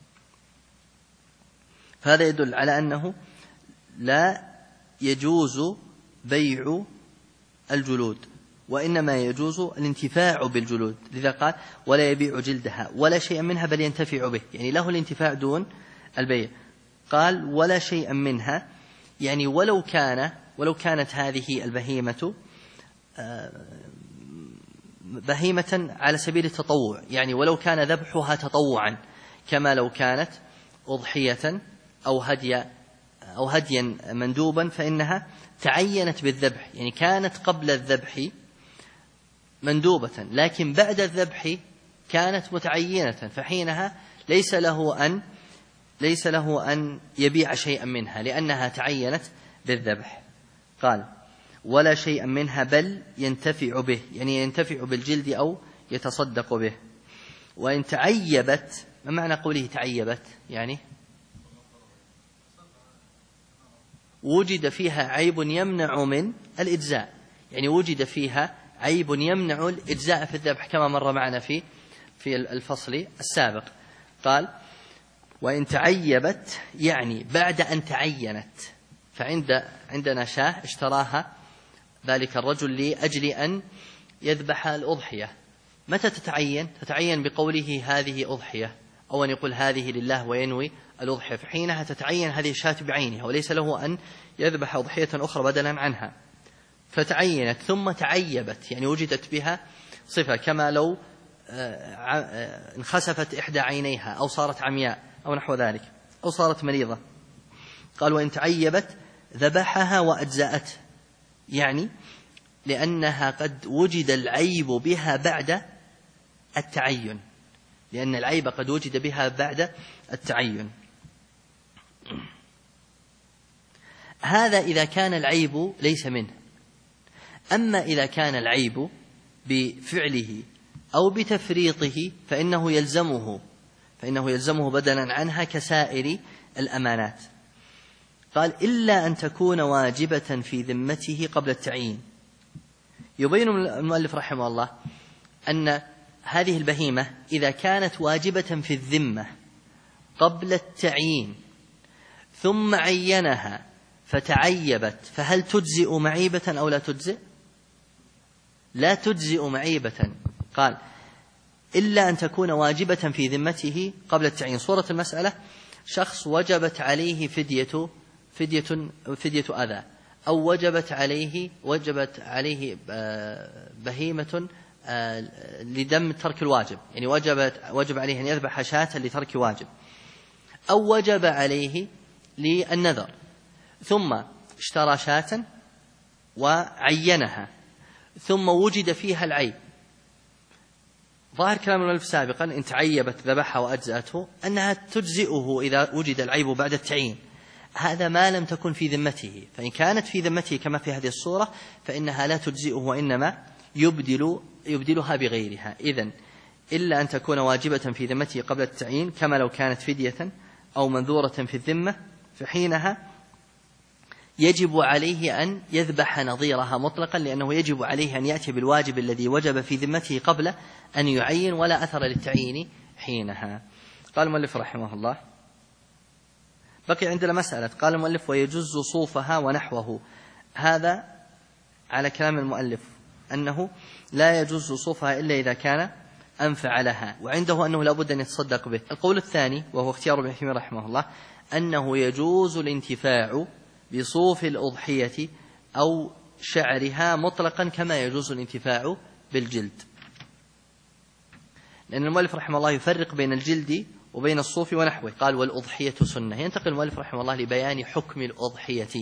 فهذا يدل على أنه لا يجوز بيع الجلود، وإنما يجوز الانتفاع بالجلود، لذا قال: ولا يبيع جلدها ولا شيئا منها بل ينتفع به، يعني له الانتفاع دون البيع. قال: ولا شيئا منها، يعني ولو كانت هذه البهيمة بهيمة على سبيل التطوع، يعني ولو كان ذبحها تطوعا، كما لو كانت أضحية أو هديا مندوبا، فإنها تعينت بالذبح، يعني كانت قبل الذبح مندوبة لكن بعد الذبح كانت متعينة، فحينها ليس له أن يبيع شيئا منها لأنها تعينت بالذبح. قال: ولا شيئا منها بل ينتفع به، يعني ينتفع بالجلد أو يتصدق به. وإن تعيبت، ما معنى قوله تعيبت؟ يعني وجد فيها عيب يمنع من الإجزاء، يعني وجد فيها عيب يمنع الإجزاء في الذبح، كما مر معنا في الفصل السابق. قال: وإن تعيبت، يعني بعد أن تعينت، فعندنا شاة اشتراها ذلك الرجل لأجل أن يذبح الأضحية، متى تتعين؟ تتعين بقوله هذه أضحية، أو أن يقول هذه لله وينوي الأضحية، فحينها تتعين هذه الشاة بعينها، وليس له أن يذبح أضحية أخرى بدلا عنها، فتعينت ثم تعيبت، يعني وجدت بها صفة، كما لو انخسفت إحدى عينيها أو صارت عمياء أو نحو ذلك أو صارت مريضة. قال: وإن تعيبت ذبحها وأجزأته، يعني لأنها قد وجد العيب بها بعد التعين، لأن العيب قد وجد بها بعد التعين. هذا إذا كان العيب ليس منه. أما إذا كان العيب بفعله أو بتفريطه فإنه يلزمه بدلا عنها كسائر الأمانات. قال: إلا أن تكون واجبة في ذمته قبل التعيين. يبين المؤلف رحمه الله أن هذه البهيمة إذا كانت واجبة في الذمة قبل التعيين ثم عينها فتعيبت، فهل تجزئ معيبة أو لا تجزئ؟ لا تجزئ معيبة. قال: إلا أن تكون واجبة في ذمته قبل التعيين. صورة المسألة: شخص وجبت عليه فدية أذى، أو وجبت عليه بهيمة لدم ترك الواجب، يعني وجب عليه أن يذبح شاة لترك واجب، أو وجب عليه للنذر، ثم اشترى شاة وعينها ثم وجد فيها العيب. ظاهر كلام المؤلف سابقا: إن تعيبت ذبحها وأجزأته، أنها تجزئه إذا وجد العيب بعد التعيين. هذا ما لم تكن في ذمته، فإن كانت في ذمته كما في هذه الصورة فإنها لا تجزئه، وإنما يبدلها بغيرها. إذن إلا أن تكون واجبة في ذمته قبل التعيين، كما لو كانت فدية أو منذورة في الذمة، فحينها يجب عليه أن يذبح نظيرها مطلقا، لأنه يجب عليه أن يأتي بالواجب الذي وجب في ذمته قبل أن يعين، ولا أثر للتعيين حينها. قال المؤلف رحمه الله: بقي عندنا مسألة. قال المؤلف: ويجز صوفها ونحوه. هذا على كلام المؤلف أنه لا يجوز وصوفها إلا إذا كان أنفع لها، وعنده أنه لا بد أن يتصدق به. القول الثاني وهو اختيار ابن عثيمين رحمه الله أنه يجوز الانتفاع بصوف الأضحية أو شعرها مطلقا كما يجوز الانتفاع بالجلد، لأن المؤلف رحمه الله يفرق بين الجلد وبين الصوف ونحوه. قال والأضحية سنة. ينتقل المؤلف رحمه الله لبيان حكم الأضحية.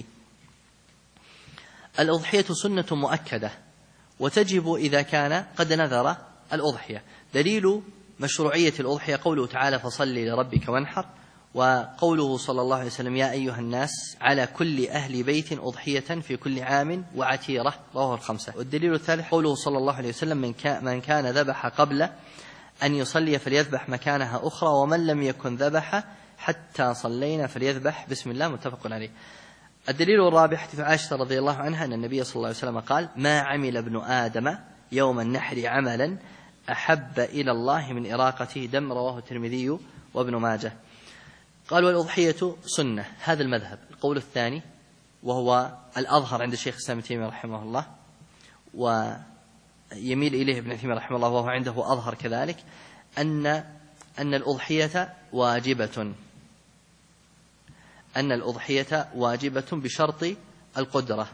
الأضحية سنة مؤكدة وتجب إذا كان قد نذر الأضحية. دليل مشروعية الأضحية قوله تعالى فصل لربك وانحر، وقوله صلى الله عليه وسلم يا أيها الناس على كل أهل بيت أضحية في كل عام وعتيرة، رواه الخمسة. والدليل الثالث قوله صلى الله عليه وسلم من كان ذبح قبل أن يصلي فليذبح مكانها أخرى، ومن لم يكن ذبح حتى صلينا فليذبح بسم الله، متفق عليه. الدليل الرابع حديث عائشة رضي الله عنها أن النبي صلى الله عليه وسلم قال ما عمل ابن آدم يوم النحر عملا أحب إلى الله من إراقة دم، رواه الترمذي وابن ماجه. قال والأضحية سنة، هذا المذهب. القول الثاني وهو الأظهر عند الشيخ الإسلام ابن تيمية رحمه الله، ويميل إليه ابن تيمية رحمه الله وهو عنده أظهر كذلك، أن الأضحية واجبة، أن الأضحية واجبة بشرط القدرة.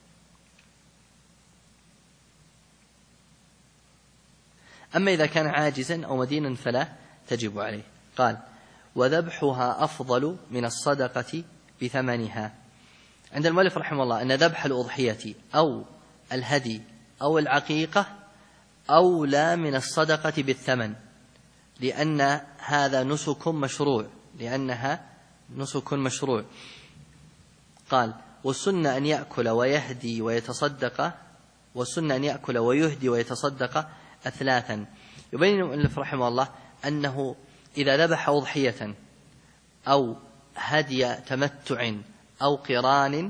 أما إذا كان عاجزا أو مدينا فلا تجب عليه. قال وذبحها أفضل من الصدقة بثمنها. عند المؤلف رحمه الله أن ذبح الأضحية أو الهدي أو العقيقة أولى من الصدقة بالثمن، لأن هذا نسك مشروع، لأنها نسك مشروع. قال والسنة أن يأكل ويهدي ويتصدق، والسنة أن يأكل ويهدي ويتصدق أثلاثا. يبين المؤلف رحمه الله أنه إذا ذبح أضحية أو هدي تمتع أو قران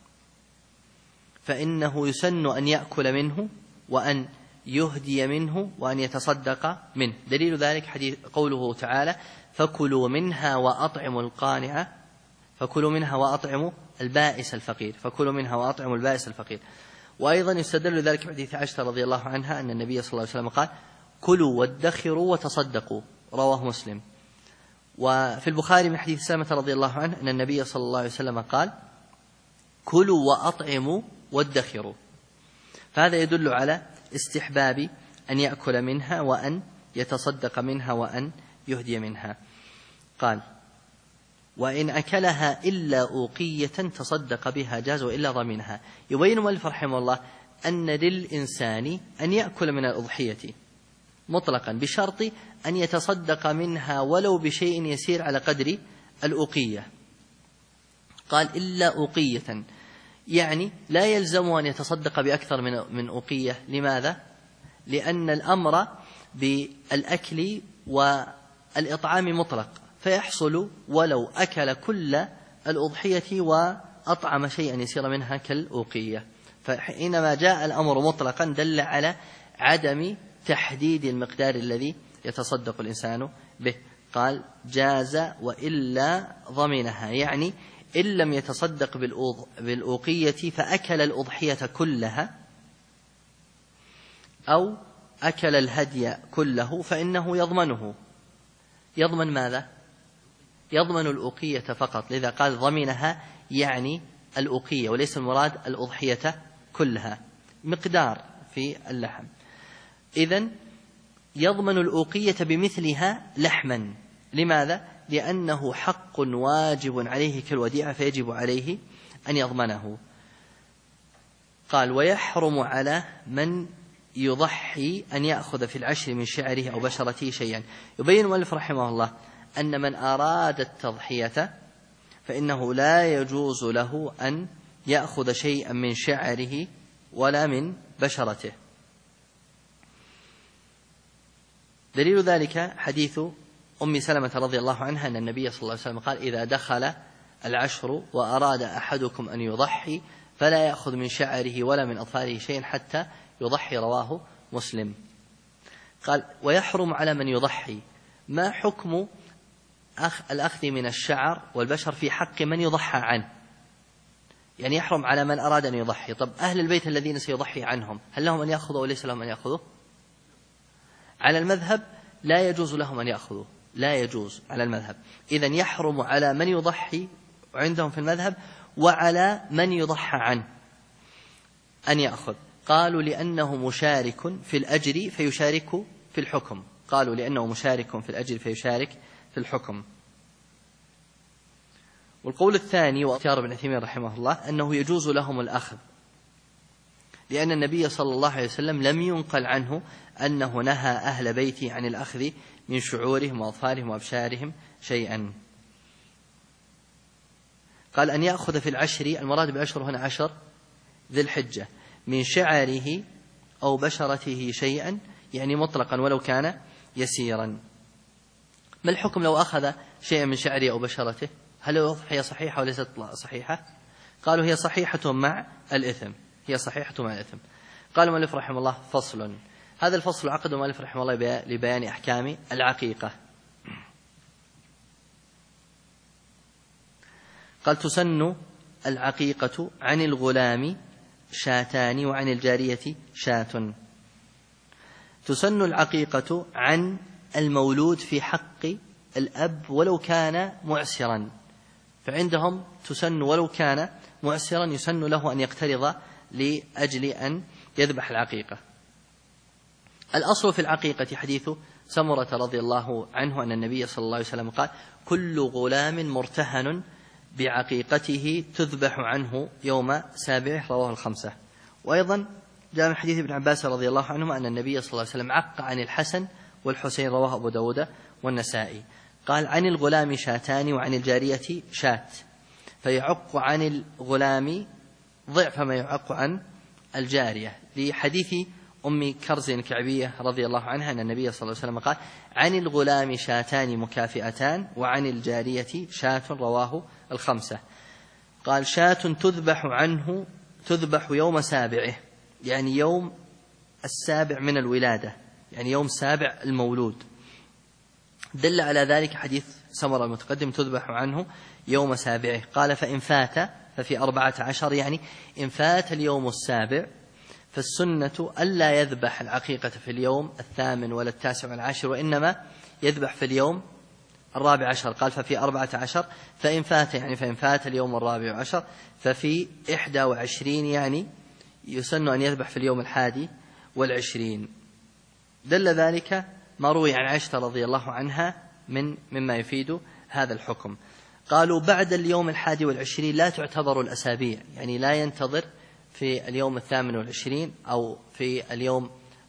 فإنه يسن أن يأكل منه وأن يهدي منه وأن يتصدق منه. دليل ذلك حديث قوله تعالى فكلوا منها وأطعموا القانع، فكلوا منها وأطعموا البائس الفقير، فكلوا منها وأطعموا البائس الفقير. وأيضا يستدل ذلك بحديث عائشة رضي الله عنها أن النبي صلى الله عليه وسلم قال كلوا وادخروا وتصدقوا، رواه مسلم. وفي البخاري من حديث سلمة رضي الله عنه أن النبي صلى الله عليه وسلم قال كلوا وأطعموا وادخروا. فهذا يدل على استحباب أن يأكل منها وأن يتصدق منها وأن يهدي منها. قال وإن أكلها إلا أوقية تصدق بها جاز وإلا ضمنها. يبين المؤلف رحمه الله أن للإنسان أن يأكل من الأضحية مطلقا بشرط أن يتصدق منها ولو بشيء يسير على قدر الأوقية. قال إلا أوقية، يعني لا يلزم أن يتصدق بأكثر من أوقية. لماذا؟ لأن الأمر بالأكل والإطعام مطلق، فيحصل ولو أكل كل الأضحية وأطعم شيئا يسير منها كالأوقية. فحينما جاء الأمر مطلقا دل على عدم تحديد المقدار الذي يتصدق الإنسان به. قال جاز وإلا ضمنها، يعني إن لم يتصدق بالأوقية فأكل الأضحية كلها أو أكل الهدي كله فإنه يضمنه. يضمن ماذا؟ يضمن الأوقية فقط، لذا قال ضمنها يعني الأوقية وليس المراد الأضحية كلها، مقدار في اللحم. إذن يضمن الأوقية بمثلها لحما. لماذا؟ لأنه حق واجب عليه كالوديعة فيجب عليه أن يضمنه. قال ويحرم على من يضحي أن يأخذ في العشر من شعره أو بشرته شيئا. يبين المؤلف رحمه الله أن من أراد التضحية فإنه لا يجوز له أن يأخذ شيئا من شعره ولا من بشرته. دليل ذلك حديث أم سلمة رضي الله عنها أن النبي صلى الله عليه وسلم قال إذا دخل العشر وأراد أحدكم أن يضحي فلا يأخذ من شعره ولا من أظفاره شيئا حتى يضحي، رواه مسلم. قال ويحرم على من يضحي. ما حكم الأخذ من الشعر والبشر في حق من يضحى عنه؟ يعني يحرم على من أراد أن يضحي. طب أهل البيت الذين سيضحي عنهم هل لهم أن يأخذوا وليس لهم أن يأخذوا؟ على المذهب لا يجوز لهم أن يأخذوا، لا يجوز على المذهب. إذن يحرم على من يضحي عندهم في المذهب وعلى من يضحى عنه أن يأخذ. قالوا لأنه مشارك في الأجر فيشارك في الحكم، قالوا لأنه مشارك في الأجر فيشارك في الحكم. والقول الثاني واختيار ابن عثيمين رحمه الله أنه يجوز لهم الأخذ، لأن النبي صلى الله عليه وسلم لم ينقل عنه أنه نهى أهل بيته عن الأخذ من شعورهم وأظفارهم وأبشارهم شيئا. قال أن يأخذ في العشر، المراد بالعشر هنا 10 ذي الحجة، من شعره أو بشرته شيئا، يعني مطلقا ولو كان يسيرا. ما الحكم لو أخذ شيئا من شعره أو بشرته؟ هل هي صحيحة وليست صحيحة؟ قالوا هي صحيحة مع الإثم، هي صحيحة مع الإثم. قال المؤلف رحمه الله فصل. هذا الفصل عقد المؤلف رحمه الله لبيان أحكام العقيقة. قال تسن العقيقة عن الغلام شاتان وعن الجارية شاة. تسن العقيقة عن المولود في حق الأب ولو كان معسرا، فعندهم تسن ولو كان معسرا يسن له أن يقترض لأجل أن يذبح العقيقة. الأصل في العقيقة حديث سمرة رضي الله عنه أن النبي صلى الله عليه وسلم قال كل غلام مرتهن بعقيقته تذبح عنه يوم سابعه، رواه الخمسة. وأيضا جاء من حديث ابن عباس رضي الله عنهما أن النبي صلى الله عليه وسلم عق عن الحسن والحسين، رواه أبو داود والنسائي. قال عن الغلام شاتان وعن الجارية شات، فيعق عن الغلام ضعف ما يعق عن الجارية، لحديث أم كرز الكعبية رضي الله عنها أن النبي صلى الله عليه وسلم قال عن الغلام شاتان مكافئتان وعن الجارية شاة، رواه الخمسة. قال شاة تذبح عنه، تذبح يوم سابعه، يعني يوم السابع من الولادة، يعني يوم سابع المولود. دل على ذلك حديث سمرة المتقدم تذبح عنه يوم سابعه. قال فإن فات ففي 14، يعني إن فات اليوم السابع فالسنة ألا يذبح العقيقة في اليوم 8 ولا 9 ولا 10، وإنما يذبح في اليوم 14. قال ففي 14، فإن فات يعني فإن فات اليوم 14 ففي 21، يعني يسن أن يذبح في اليوم 21. دل ذلك ما روي عن عائشة رضي الله عنها مما يفيد هذا الحكم. قالوا بعد اليوم 21 لا تعتبر الأسابيع، يعني لا ينتظر في اليوم 28 أو في اليوم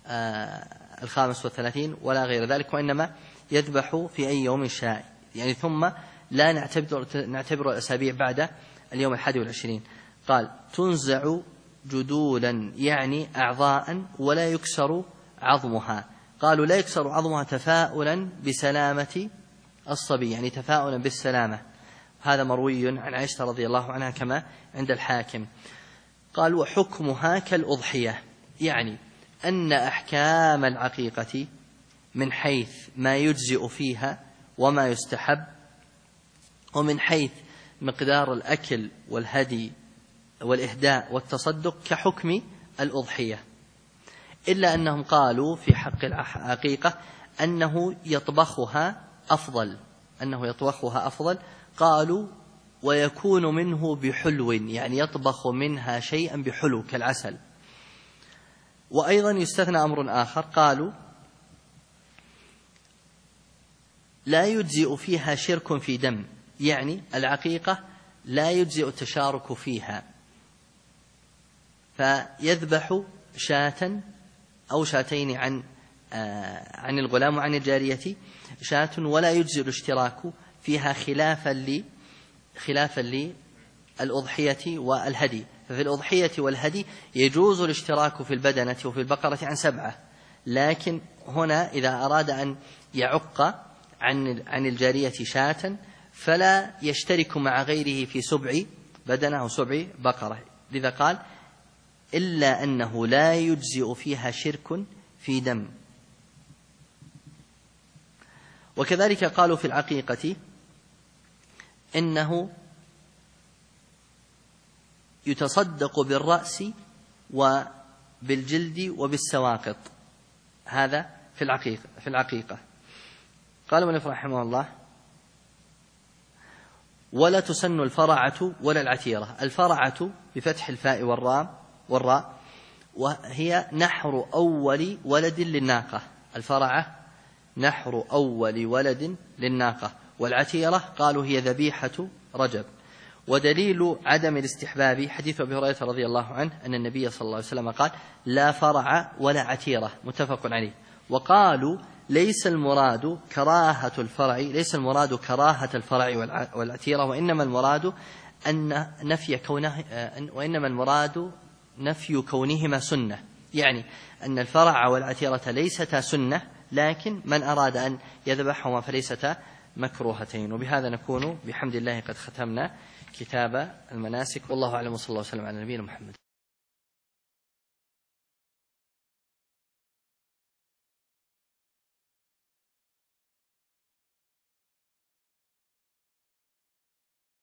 35 ولا غير ذلك، وإنما يذبح في أي يوم شاء، يعني ثم لا نعتبر الأسابيع بعد اليوم 21. قال تنزع جدولا، يعني أعضاء، ولا يكسر عظمها. قالوا لا يكسر عظمها تفاؤلا بسلامة الصبي، يعني تفاؤلا بالسلامة. هذا مروي عن عائشة رضي الله عنها كما عند الحاكم. قال وحكمها كالأضحية، يعني أن أحكام العقيقة من حيث ما يجزئ فيها وما يستحب، ومن حيث مقدار الأكل والهدي والإهداء والتصدق كحكم الأضحية، إلا أنهم قالوا في حق العقيقة أنه يطبخها أفضل، أنه يطبخها أفضل. قالوا ويكون منه بحلو، يعني يطبخ منها شيئا بحلو كالعسل. وأيضا يستثنى أمر آخر، قالوا لا يجزئ فيها شرك في دم، يعني العقيقة لا يجزئ التشارك فيها، فيذبح شاة أو شاتين عن الغلام وعن الجارية شاة، ولا يجزئ الاشتراك فيها خلافا للأضحية والهدي. ففي الأضحية والهدي يجوز الاشتراك في البدنة وفي البقرة عن 7، لكن هنا إذا أراد أن يعق عن الجارية شاة فلا يشترك مع غيره في 7 بدنة أو 7 بقرة. لذا قال إلا أنه لا يجزئ فيها شرك في دم. وكذلك قالوا في العقيقة إنه يتصدق بالرأس وبالجلد وبالسواقط. هذا في العقيقة. قال المؤلف رحمه الله: ولا تسن الفرعة ولا العتيرة. الفرعة بفتح الفاء والراء وهي نحر أول ولد للناقة. الفرعة نحر أول ولد للناقة. والعتيرة قالوا هي ذبيحة رجب. ودليل عدم الاستحباب حديث أبي هريرة رضي الله عنه أن النبي صلى الله عليه وسلم قال: لا فرع ولا عتيرة، متفق عليه. وقالوا ليس المراد كراهة الفرع والعتيرة، وإنما المراد نفي كونهما سنة، يعني أن الفرع والعتيرة ليستا سنة، لكن من أراد أن يذبحهما فليستا مكروهتين. وبهذا نكون بحمد الله قد ختمنا كتاب المناسك، والله أعلم، وصلى الله وسلم على نبينا محمد.